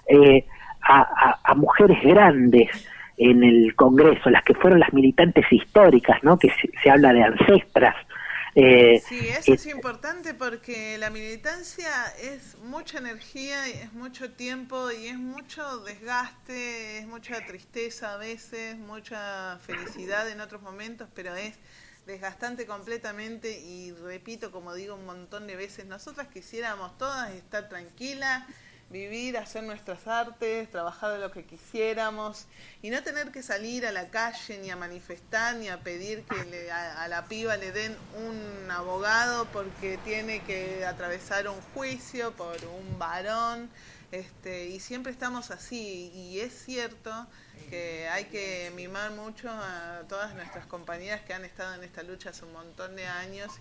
a mujeres grandes en el Congreso, las que fueron las militantes históricas, ¿no? Que se habla de ancestras. Sí, eso es importante, porque la militancia es mucha energía, es mucho tiempo y es mucho desgaste, es mucha tristeza a veces, mucha felicidad en otros momentos, pero es desgastante completamente. Y repito, como digo un montón de veces, nosotras quisiéramos todas estar tranquilas, vivir, hacer nuestras artes, trabajar de lo que quisiéramos y no tener que salir a la calle ni a manifestar ni a pedir que a la piba le den un abogado porque tiene que atravesar un juicio por un varón, y siempre estamos así. Y es cierto que hay que mimar mucho a todas nuestras compañeras que han estado en esta lucha hace un montón de años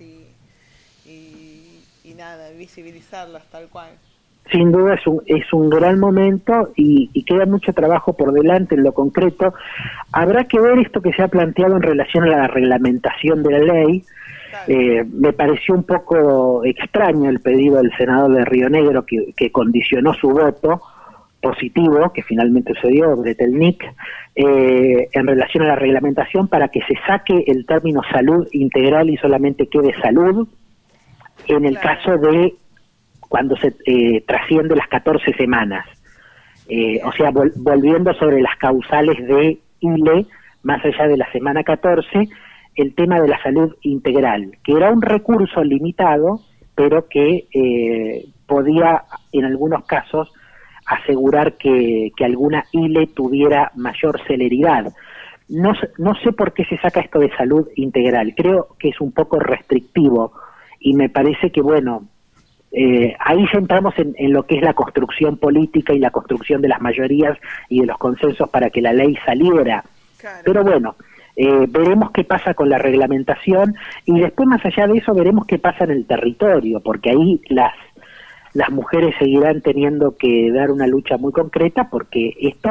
y nada, visibilizarlas tal cual. Sin duda es un gran momento y queda mucho trabajo por delante en lo concreto. Habrá que ver esto que se ha planteado en relación a la reglamentación de la ley. Me pareció un poco extraño el pedido del senador de Río Negro que condicionó su voto positivo, que finalmente se dio, Bretelnik, en relación a la reglamentación, para que se saque el término salud integral y solamente quede salud en el caso de cuando se trasciende las 14 semanas. O sea, volviendo sobre las causales de ILE, más allá de la semana 14, el tema de la salud integral, que era un recurso limitado, pero que podía, en algunos casos, asegurar que alguna ILE tuviera mayor celeridad. No sé por qué se saca esto de salud integral. Creo que es un poco restrictivo y me parece que, bueno, ahí ya entramos en lo que es la construcción política y la construcción de las mayorías y de los consensos para que la ley saliera. Claro. Pero bueno, veremos qué pasa con la reglamentación y después, más allá de eso, veremos qué pasa en el territorio, porque ahí las mujeres seguirán teniendo que dar una lucha muy concreta, porque esto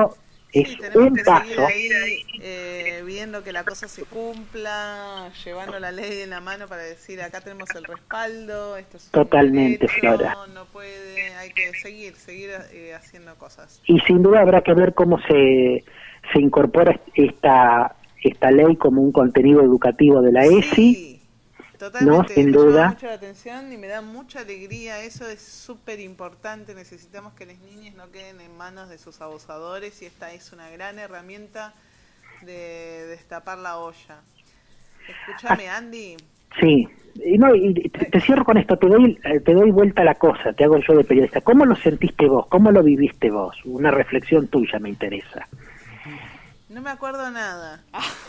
Es sí, un que paso. seguir ahí, viendo que la cosa se cumpla, llevando la ley en la mano para decir acá tenemos el respaldo, esto es Totalmente, derecho, Flora. no puede, hay que seguir haciendo cosas. Y sin duda habrá que ver cómo se incorpora esta ley como un contenido educativo de la ESI. Sí, totalmente, ¿no? Sin me duda. llama mucho la atención y me da mucha alegría, eso es súper importante, necesitamos que las niñas no queden en manos de sus abusadores y esta es una gran herramienta de destapar la olla. Escúchame, Andy. Sí, y te cierro con esto, te doy vuelta a la cosa, te hago yo de periodista. ¿Cómo lo sentiste vos? ¿Cómo lo viviste vos? Una reflexión tuya me interesa. No me acuerdo nada.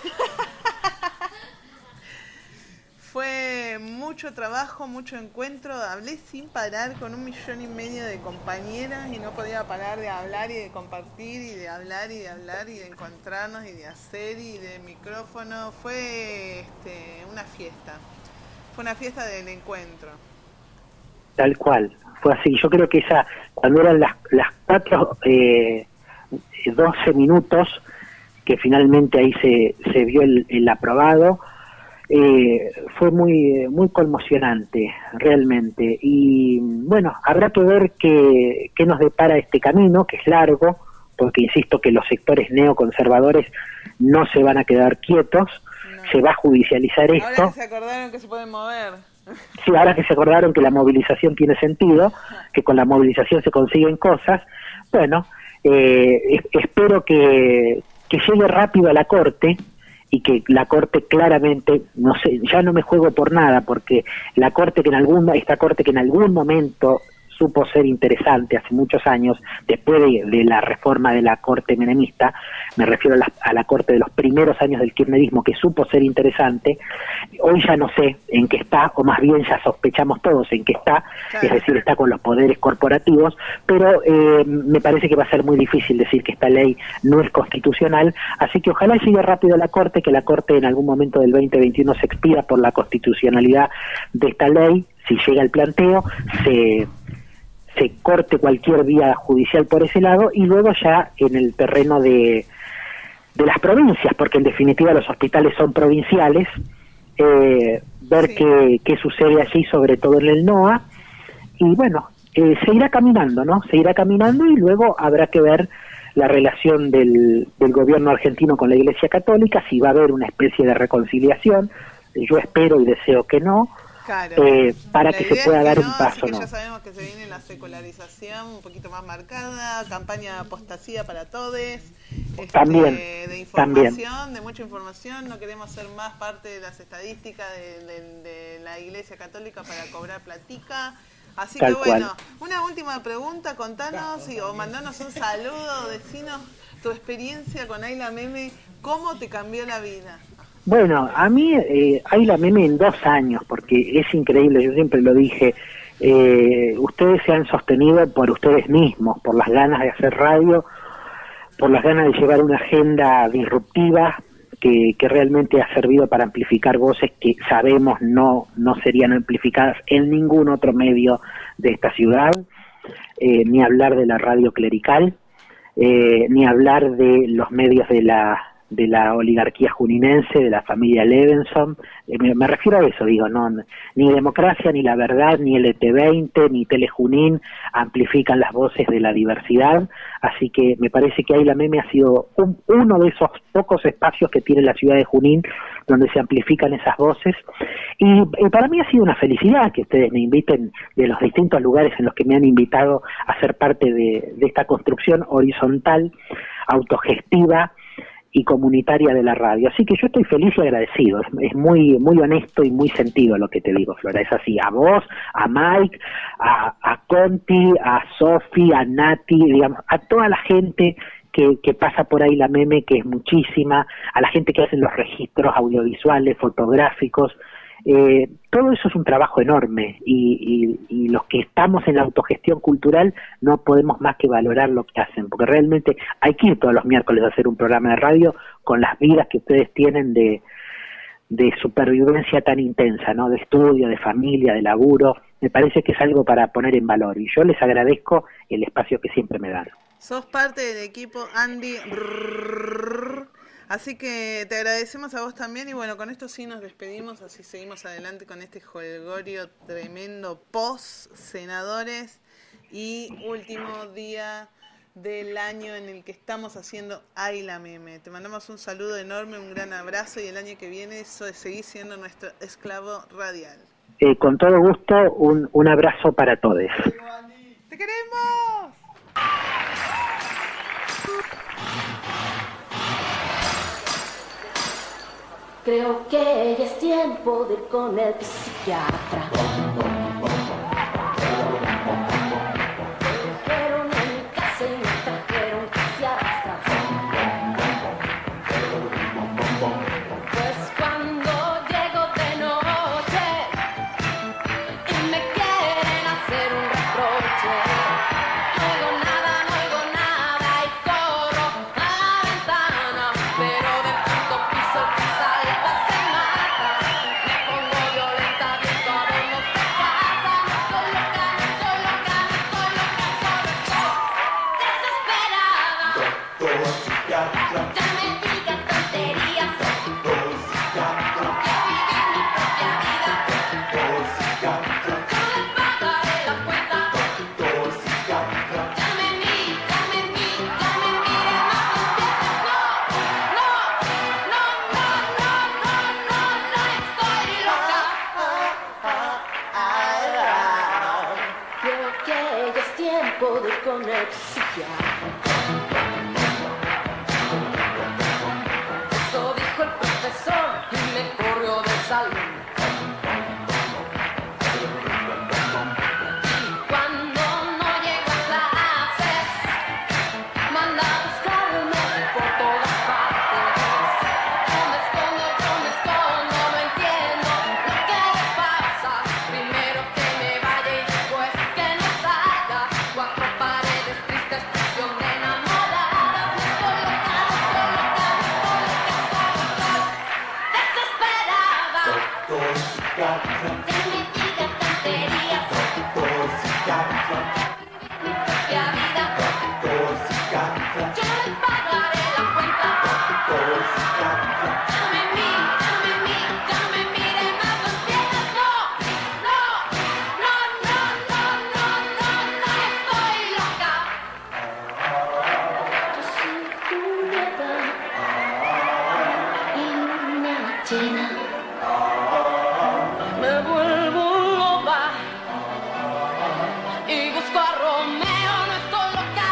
Fue mucho trabajo, mucho encuentro, hablé sin parar con 1,5 millones de compañeras y no podía parar de hablar y de compartir y de hablar y de hablar y de encontrarnos y de hacer y de micrófono. Fue una fiesta, fue una fiesta del encuentro. Tal cual, fue así. Yo creo que cuando eran las 4:12 minutos, que finalmente ahí se vio el aprobado, fue muy conmocionante realmente. Y bueno, habrá que ver qué nos depara este camino, que es largo, porque insisto que los sectores neoconservadores no se van a quedar quietos, se va a judicializar esto. Ahora que se acordaron que se pueden mover. Sí, ahora que se acordaron que la movilización tiene sentido, que con la movilización se consiguen cosas, bueno, espero que llegue rápido a la Corte y que la Corte claramente, no sé, ya no me juego por nada, porque esta Corte que en algún momento supo ser interesante hace muchos años, después de la reforma de la Corte menemista, me refiero a la Corte de los primeros años del kirchnerismo, que supo ser interesante, hoy ya no sé en qué está, o más bien ya sospechamos todos en qué está, claro. Es decir, está con los poderes corporativos, pero me parece que va a ser muy difícil decir que esta ley no es constitucional, así que ojalá llegue rápido a la Corte, que la Corte en algún momento del 2021 se expida por la constitucionalidad de esta ley, si llega el planteo, se corte cualquier vía judicial por ese lado y luego ya en el terreno de las provincias, porque en definitiva los hospitales son provinciales, ver sí. qué sucede allí, sobre todo en el NOA, y bueno, se irá caminando, ¿no? Se irá caminando y luego habrá que ver la relación del gobierno argentino con la Iglesia Católica, si va a haber una especie de reconciliación, yo espero y deseo que no, claro. Para que se pueda dar un paso, ¿no? Ya sabemos que se viene la secularización un poquito más marcada, campaña de apostasía para todos, también, de información, de mucha información, no queremos ser más parte de las estadísticas de la Iglesia Católica para cobrar platica. Así Tal que bueno, cual. Una última pregunta, contanos o mandanos un saludo, decinos tu experiencia con Ayla Meme, ¿cómo te cambió la vida? Bueno, a mí Ayla Meme en 2 años, porque es increíble, yo siempre lo dije, ustedes se han sostenido por ustedes mismos, por las ganas de hacer radio, por las ganas de llevar una agenda disruptiva que realmente ha servido para amplificar voces que sabemos no serían amplificadas en ningún otro medio de esta ciudad, ni hablar de la radio clerical, ni hablar de los medios de la oligarquía juninense, de la familia Levenson, me refiero a eso, digo, no, ni Democracia, ni La Verdad, ni LT20, ni Telejunín amplifican las voces de la diversidad, así que me parece que Ayla Meme ha sido uno de esos pocos espacios que tiene la ciudad de Junín, donde se amplifican esas voces, y para mí ha sido una felicidad que ustedes me inviten de los distintos lugares en los que me han invitado a ser parte de esta construcción horizontal, autogestiva, y comunitaria de la radio, así que yo estoy feliz y agradecido, es muy honesto y muy sentido lo que te digo, Flora, es así, a vos, a Mike, a Conti, a Sofi, a Nati, digamos, a toda la gente que pasa por ahí la Meme, que es muchísima, a la gente que hacen los registros audiovisuales, fotográficos, todo eso es un trabajo enorme y los que estamos en la autogestión cultural no podemos más que valorar lo que hacen, porque realmente hay que ir todos los miércoles a hacer un programa de radio con las vidas que ustedes tienen de supervivencia tan intensa, ¿no? De estudio, de familia, de laburo. Me parece que es algo para poner en valor y yo les agradezco el espacio que siempre me dan. Sos parte del equipo Andy. Así que te agradecemos a vos también. Y bueno, con esto sí nos despedimos. Así seguimos adelante con este jolgorio tremendo post senadores. Y último día del año en el que estamos haciendo Ay la Meme. Te mandamos un saludo enorme, un gran abrazo. Y el año que viene seguís siendo nuestro esclavo radial. Con todo gusto, un abrazo para todos. ¡Te queremos! Creo que ya es tiempo de ir con el psiquiatra. Pero en mi casa y me trajeron que se arrastra. Pues cuando llego de noche y me quieren hacer un reproche, no oigo nada y corro a la ventana, pero de pronto piso que salta, se mata, me pongo violenta, grito a vernos de casa, no estoy loca, solo desesperada, ya me diga tonterías, quiero vivir mi propia vida, yo les pagaré la cuenta, llame a mí, mire más despiertas, no, estoy loca. Creo que ya es tiempo de ir con el psiquiatra. Eso dijo el profesor y me corrió del salón. Y cuando no llego a clases, manda a buscarme por todas partes. Yo me escondo, no entiendo lo que me pasa. Primero que me vaya y después que no salga. 4 paredes tristes, prisión de enamoradas. No estoy loca, desesperada. Ya me diga tonterías, mi propia vida, yo les pagaré la cuenta. Llame a mí, mire más despiertas, no, estoy loca. Yo soy Julieta y luna llena. Me vuelvo loca y busco a Romeo. No estoy loca,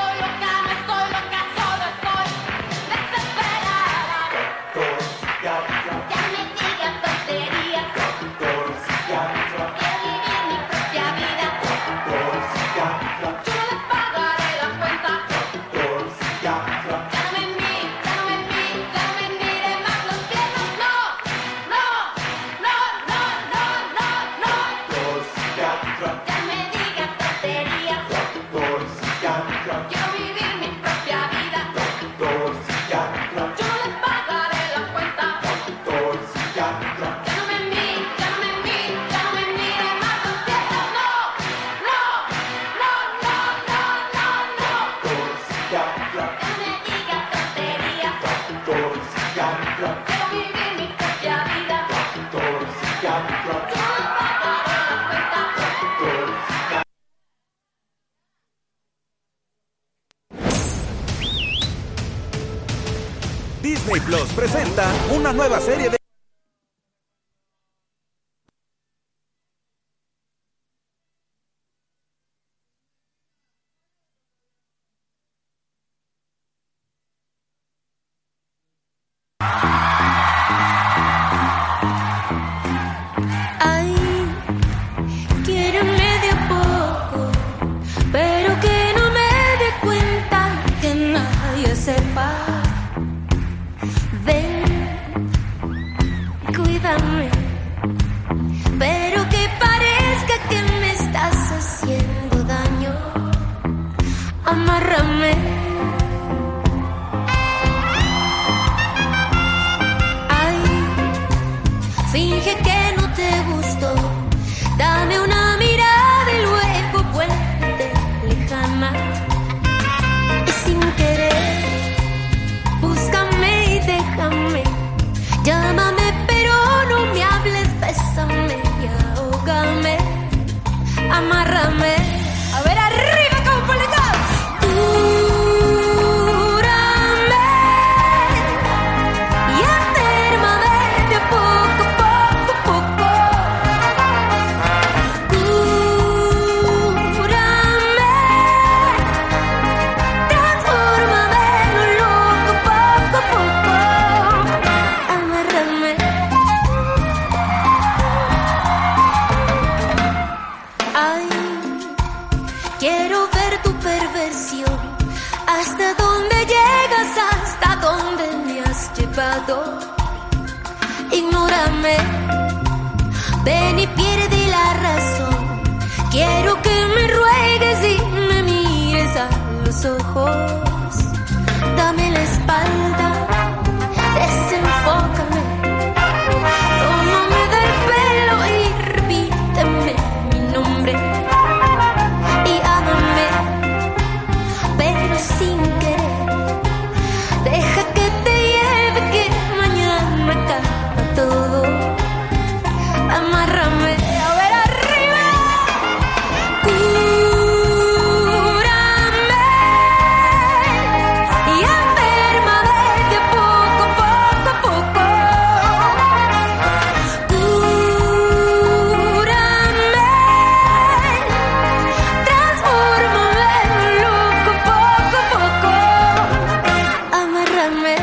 solo estoy desesperada. Ya me diga tonterías, quiero vivir mi propia vida, yo les pagaré la cuenta. Llame a mí, mire más despiertas, no, ya me diga tonterías, quiero vivir mi propia vida, yo les pagaré la cuenta. Llame a mí, mire más despiertas, no, ya me diga tonterías, quiero vivir mi propia vida, yo les pagaré la cuenta. Disney Plus presenta una nueva serie de... Ay, quiéreme de a poco, pero que no me dé cuenta, que nadie sepa. Ven, equivocado. Ignórame, ven y pierde la razón. Quiero que me ruegues y me mires a los ojos. Dame la espalda, desenfócame. Tómame del pelo y repíteme mi nombre. Y ámame, pero sin querer. Deja que te lleve, que mañana acaba todo. Amárrame, a ver arriba. Cúrame y enfermame de poco a poco. Cúrame, transfórmame en loco poco a poco. Amárrame.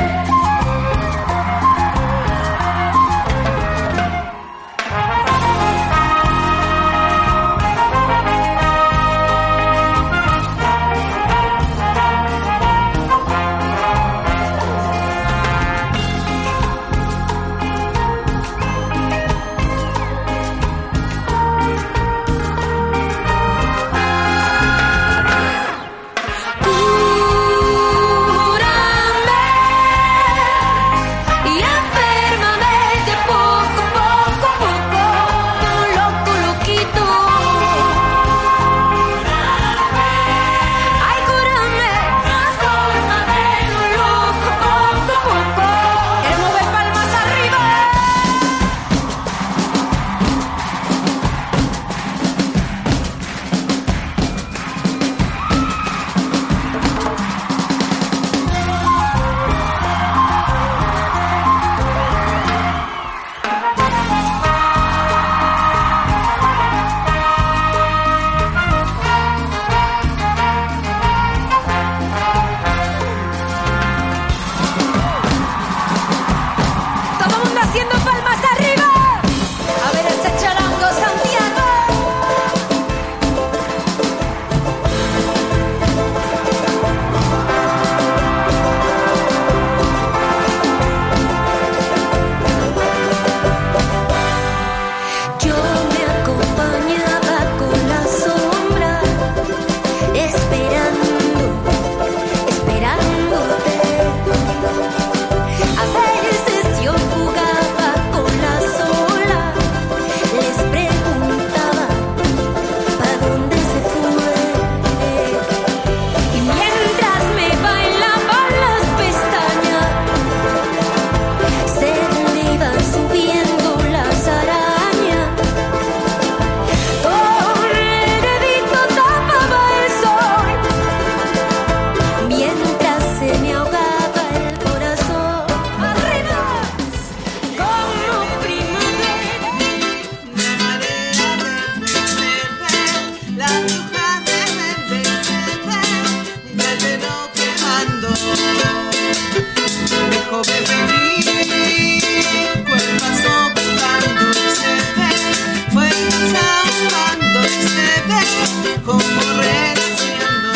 Y enfermame de poco a poco, como loco, loquito. Ay, cúrame, transfórmame en un loco poco a poco. Queremos ver palmas arriba. Todo mundo haciendo palmas arriba. A ver ese charango, Santiago. Yo me acompañaba con la sombra, esperándote. A veces yo jugaba con las olas, les preguntaba ¿pa' dónde se fue? Y mientras me bailaban las pestañas, se me iban subiendo las arañas. Con el dedito tapaba el sol, mientras se me ahogaba el corazón. Arriba, como primavera. La bruja de y el velo quemando. Dejó de venir, cuerpas buscando y se ve, fuerzas ahogando y se ve, como renaciendo.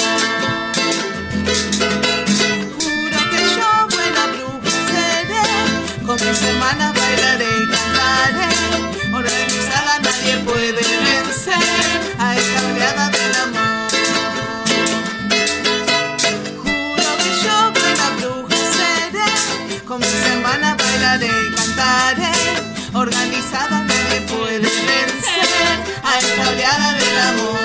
Juro que yo buena bruja seré, con mis hermanas bailaré y cantaré. Organizada nadie puede vencer a esta oleada del amor. Juro que yo buena bruja seré, con mis hermanas bailaré y cantaré. Organizada nadie puede vencer a esta oleada del amor.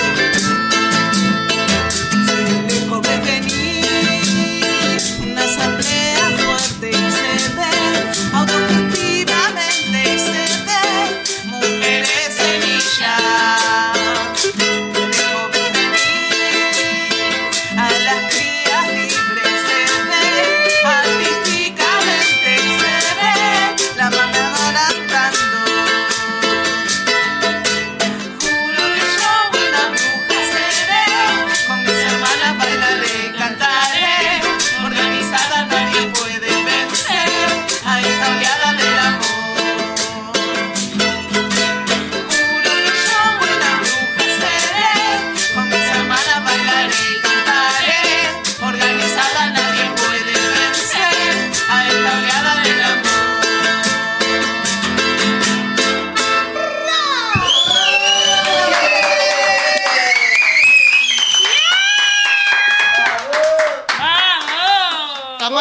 Lejos de venir, una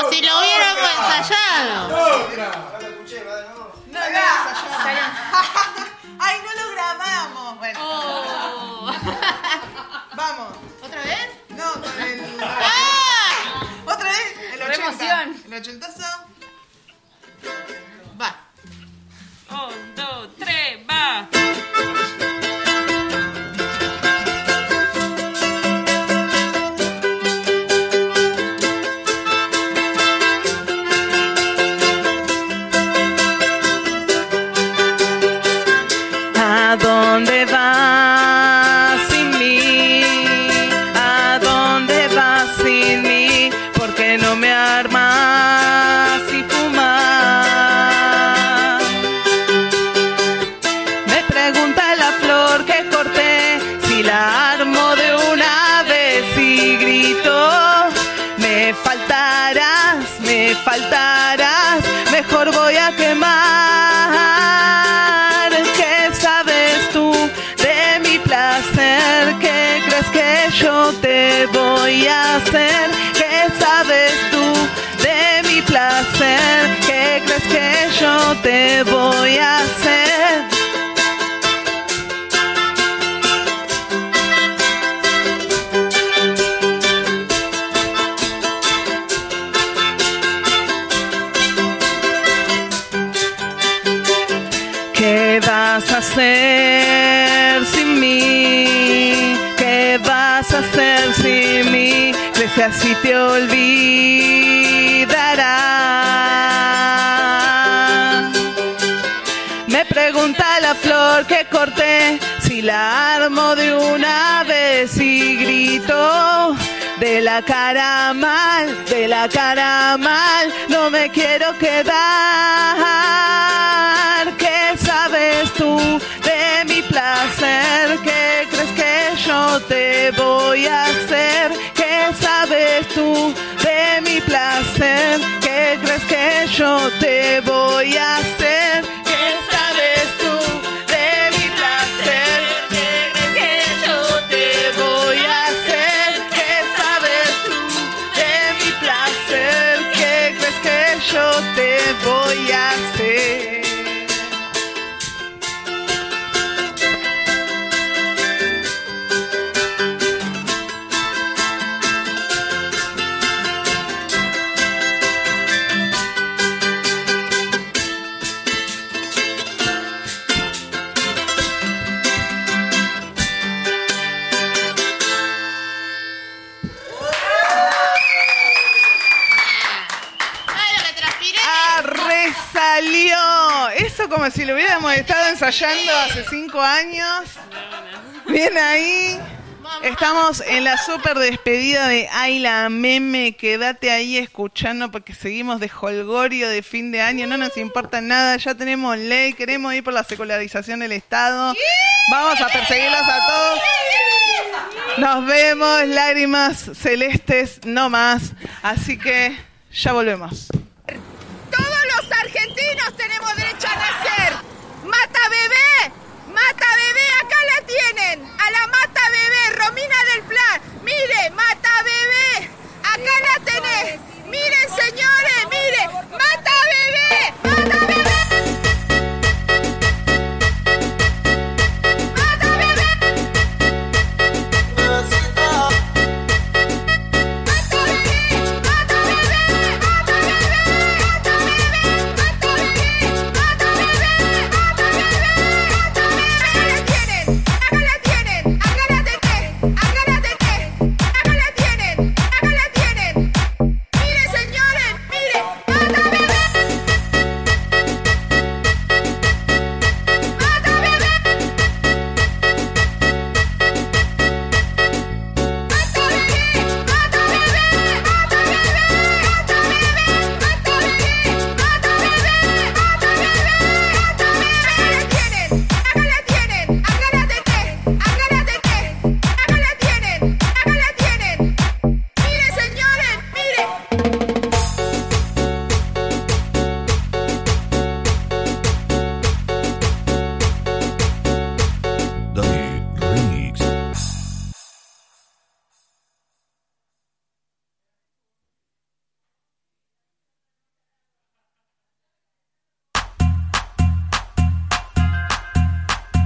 como si lo hubiéramos ensayado. No, ensayado. Ay, no lo grabamos. Bueno. Vamos. ¿Otra vez? No, con el... ¿Otra vez? El 80. Emoción. El 80. Va. 1, 2, 3, va. ¿A dónde vas sin mí? ¿A dónde vas sin mí? ¿Por qué no me armas y fumas? Me pregunta la flor que corté si la armo de una vez y grito. Me faltarás, mejor voy a quemar. ¿Qué sabes tú de mi placer? ¿Qué crees que yo te voy a hacer? ¿Qué sabes tú de mi placer? ¿Qué crees que yo te voy a hacer? ¿Qué vas a hacer sin mí? ¿Qué vas a hacer sin mí? ¿Crees que así te olvidarás? Me pregunta la flor que corté si la armo de una vez y grito. De la cara mal, no me quiero quedar. ¿Qué sabes tú de mi placer? ¿Qué crees que yo te voy a hacer? ¿Qué sabes tú de mi placer? ¿Qué crees que yo te voy a hacer? ¿Qué sabes tú de mi placer? ¿Qué crees que yo te voy a hacer? ¿Qué sabes tú de mi placer? ¿Qué crees que yo te voy a hacer? Salió. Eso como si lo hubiéramos estado ensayando hace 5 años. Bien ahí. Estamos en la super despedida de Ay la Meme. Quédate ahí escuchando porque seguimos de jolgorio de fin de año. No nos importa nada. Ya tenemos ley. Queremos ir por la secularización del Estado. Vamos a perseguirlos a todos. Nos vemos. Lágrimas celestes no más. Así que ya volvemos. Todos los argentinos tenemos derecho a nacer. Mata bebé, acá la tienen. A la mata bebé, Romina del Plan. Mire, mata bebé, acá la tenés. Miren señores, mire, mata bebé, mata bebé. Acá la tienen.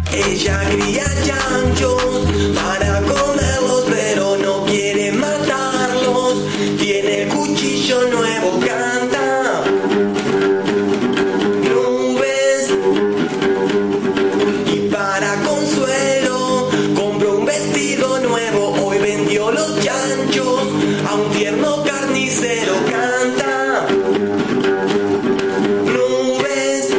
Ella cría chanchos para comerlos, pero no quiere matarlos. Tiene el cuchillo nuevo, canta nubes. Y para consuelo compró un vestido nuevo. Hoy vendió los chanchos a un tierno carnicero, canta nubes.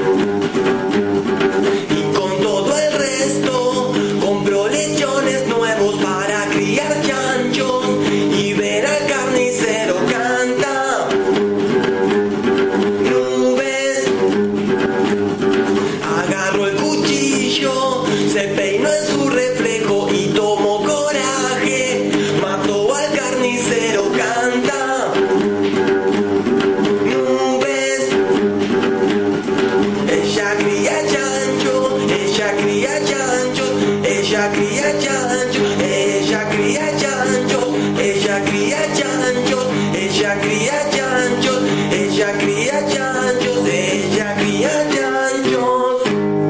Y con todo el resto compró lechones nuevos para criar chanchos y ver al carnicero, canta nubes. Agarró el cuchillo, se peinó en su reflejo y tomó coraje, mató al carnicero, canta nubes. Ella cría chancho, ella cría chancho, ella cría chancho, ella cría chancho, ella cría chancho, ella cría chancho, ella cría chanchos, ella cría chanchos.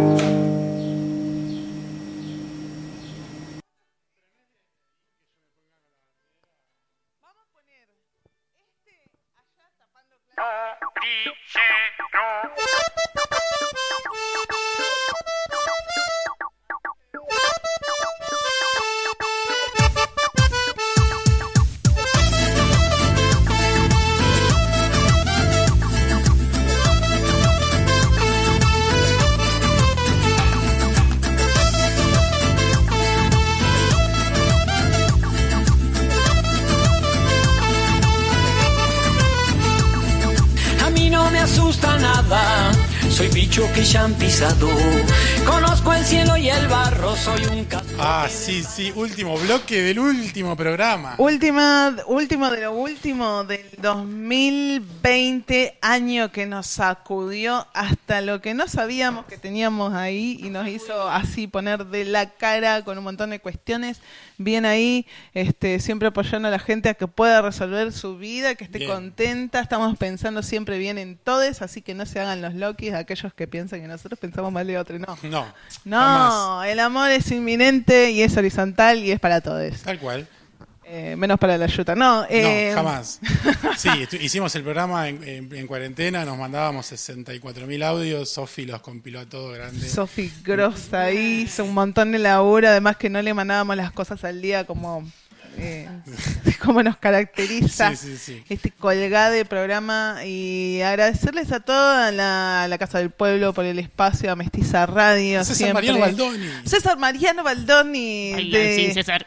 A mí no me asusta nada, soy bicho que ya han pisado. Conozco el cielo y el barro, soy un Sí, último bloque del último programa. Último de lo último del 2020, año que nos sacudió hasta lo que no sabíamos que teníamos ahí y nos hizo así poner de la cara con un montón de cuestiones. Bien ahí, siempre apoyando a la gente a que pueda resolver su vida, que esté contenta. Estamos pensando siempre bien en todos, así que no se hagan los loquis aquellos que piensan que nosotros pensamos mal de otro. No, jamás. El amor es inminente y es horizontal y es para todos. Tal cual. Menos para la yuta. No, jamás. Sí, hicimos el programa en cuarentena, nos mandábamos 64.000 audios, Sofi los compiló a todo grande. Sofi grosa ahí, hizo un montón de laburo, además que no le mandábamos las cosas al día como nos caracteriza este colgado de programa. Y agradecerles a toda la Casa del Pueblo por el espacio, a Mestiza Radio, César Mariano Baldoni. César Mariano Baldoni. Bailan sin César.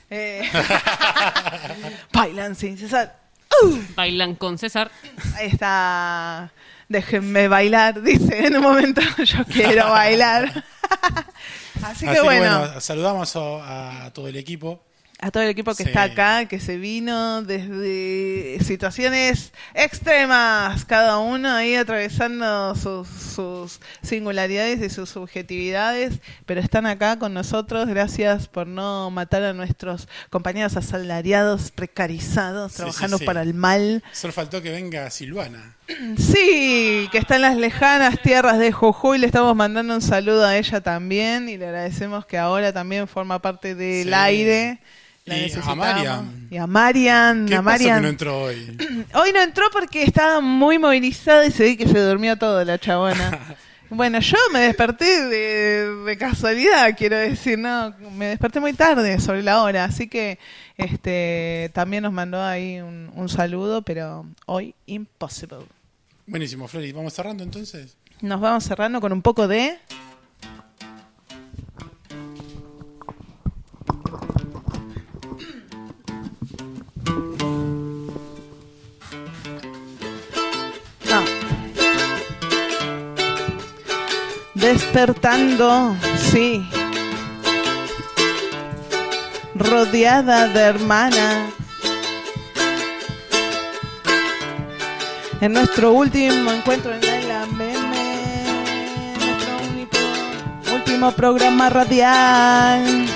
Bailan sin César. Bailan con César. Ahí está. Déjenme bailar, dice en un momento. Yo quiero bailar. Así que bueno, saludamos a todo el equipo. A todo el equipo que está acá, que se vino desde situaciones extremas, cada uno ahí atravesando sus singularidades y sus subjetividades, pero están acá con nosotros. Gracias por no matar a nuestros compañeros asalariados, precarizados, trabajando para el mal. Solo faltó que venga Silvana. Sí, que está en las lejanas tierras de Jujuy. Le estamos mandando un saludo a ella también y le agradecemos que ahora también forma parte del aire. Y a Marian. Y a Marian. ¿Qué pasó que no entró hoy? Hoy no entró porque estaba muy movilizada y se ve que se durmió todo la chabona. Bueno, yo me desperté de casualidad, quiero decir, no, me desperté muy tarde sobre la hora, así que también nos mandó ahí un saludo, pero hoy impossible. Buenísimo, Flori, ¿vamos cerrando entonces? Nos vamos cerrando con un poco de... Despertando, sí, rodeada de hermanas, en nuestro último encuentro en el AMM, nuestro último programa radial.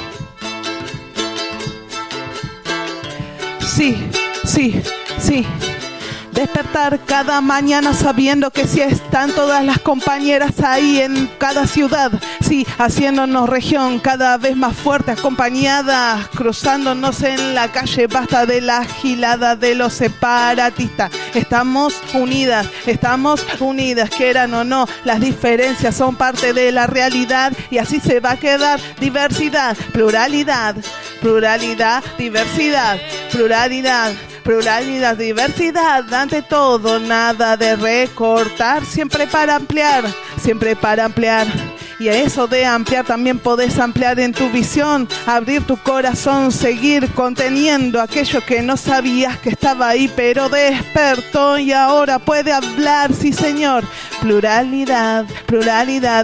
Sí, sí, sí. Despertar cada mañana sabiendo que si están todas las compañeras ahí en cada ciudad, así haciéndonos región cada vez más fuerte, acompañadas, cruzándonos en la calle. Basta de la gilada de los separatistas. Estamos unidas, quieran o no. Las diferencias son parte de la realidad y así se va a quedar. Diversidad, pluralidad, pluralidad, diversidad, pluralidad. Pluralidad, diversidad, ante todo, nada de recortar, siempre para ampliar, siempre para ampliar. Y a eso de ampliar también podés ampliar en tu visión, abrir tu corazón, seguir conteniendo aquello que no sabías que estaba ahí, pero despertó y ahora puede hablar, sí señor. Pluralidad, pluralidad,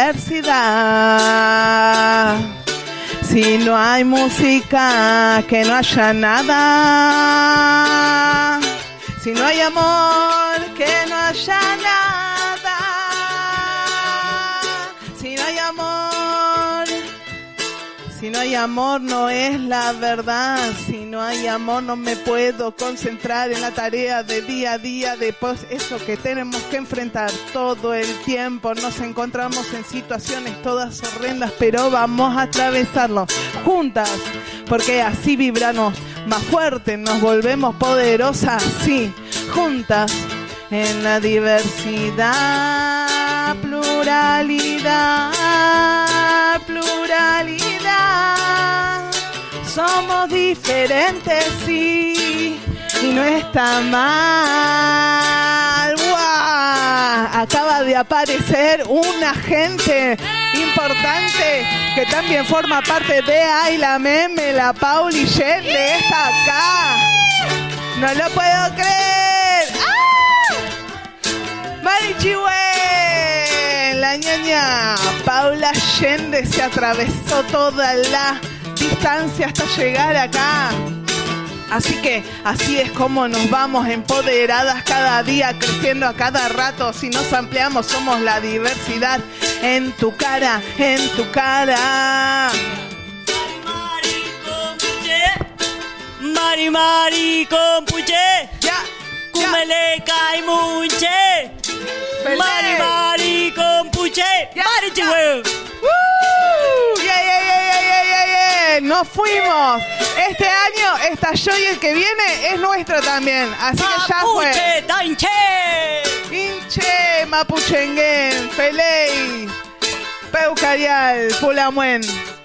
diversidad. Si no hay música, que no haya nada. Si no hay amor, que no haya nada. Si no hay amor, si no hay amor no es la verdad. Si no hay amor no me puedo concentrar en la tarea de día a día. Después eso que tenemos que enfrentar todo el tiempo. Nos encontramos en situaciones todas horrendas, pero vamos a atravesarlo juntas, porque así vibramos más fuerte, nos volvemos poderosas, sí, juntas en la diversidad, pluralidad, pluralidad. Somos diferentes, sí, y no está mal. ¡Guau! Acaba de aparecer un agente importante que también forma parte de Ay la Meme, la Pauli Yende está acá. No lo puedo creer. ¡Ah! Marichihuen, la ñaña Paula Yende se atravesó toda la distancia hasta llegar acá. Así que así es como nos vamos empoderadas cada día, creciendo a cada rato. Si nos ampliamos somos la diversidad en tu cara, en tu cara. Mari Mari Compuche, ya, Kumele Kai Munche, Mari Mari Compuche, Mari Chihuahua. Nos fuimos. Este año estalló y el que viene es nuestro también. Así que ya fue. Tainche, Inche, Mapuchengen, Feley, Peucarial, Pulamuen.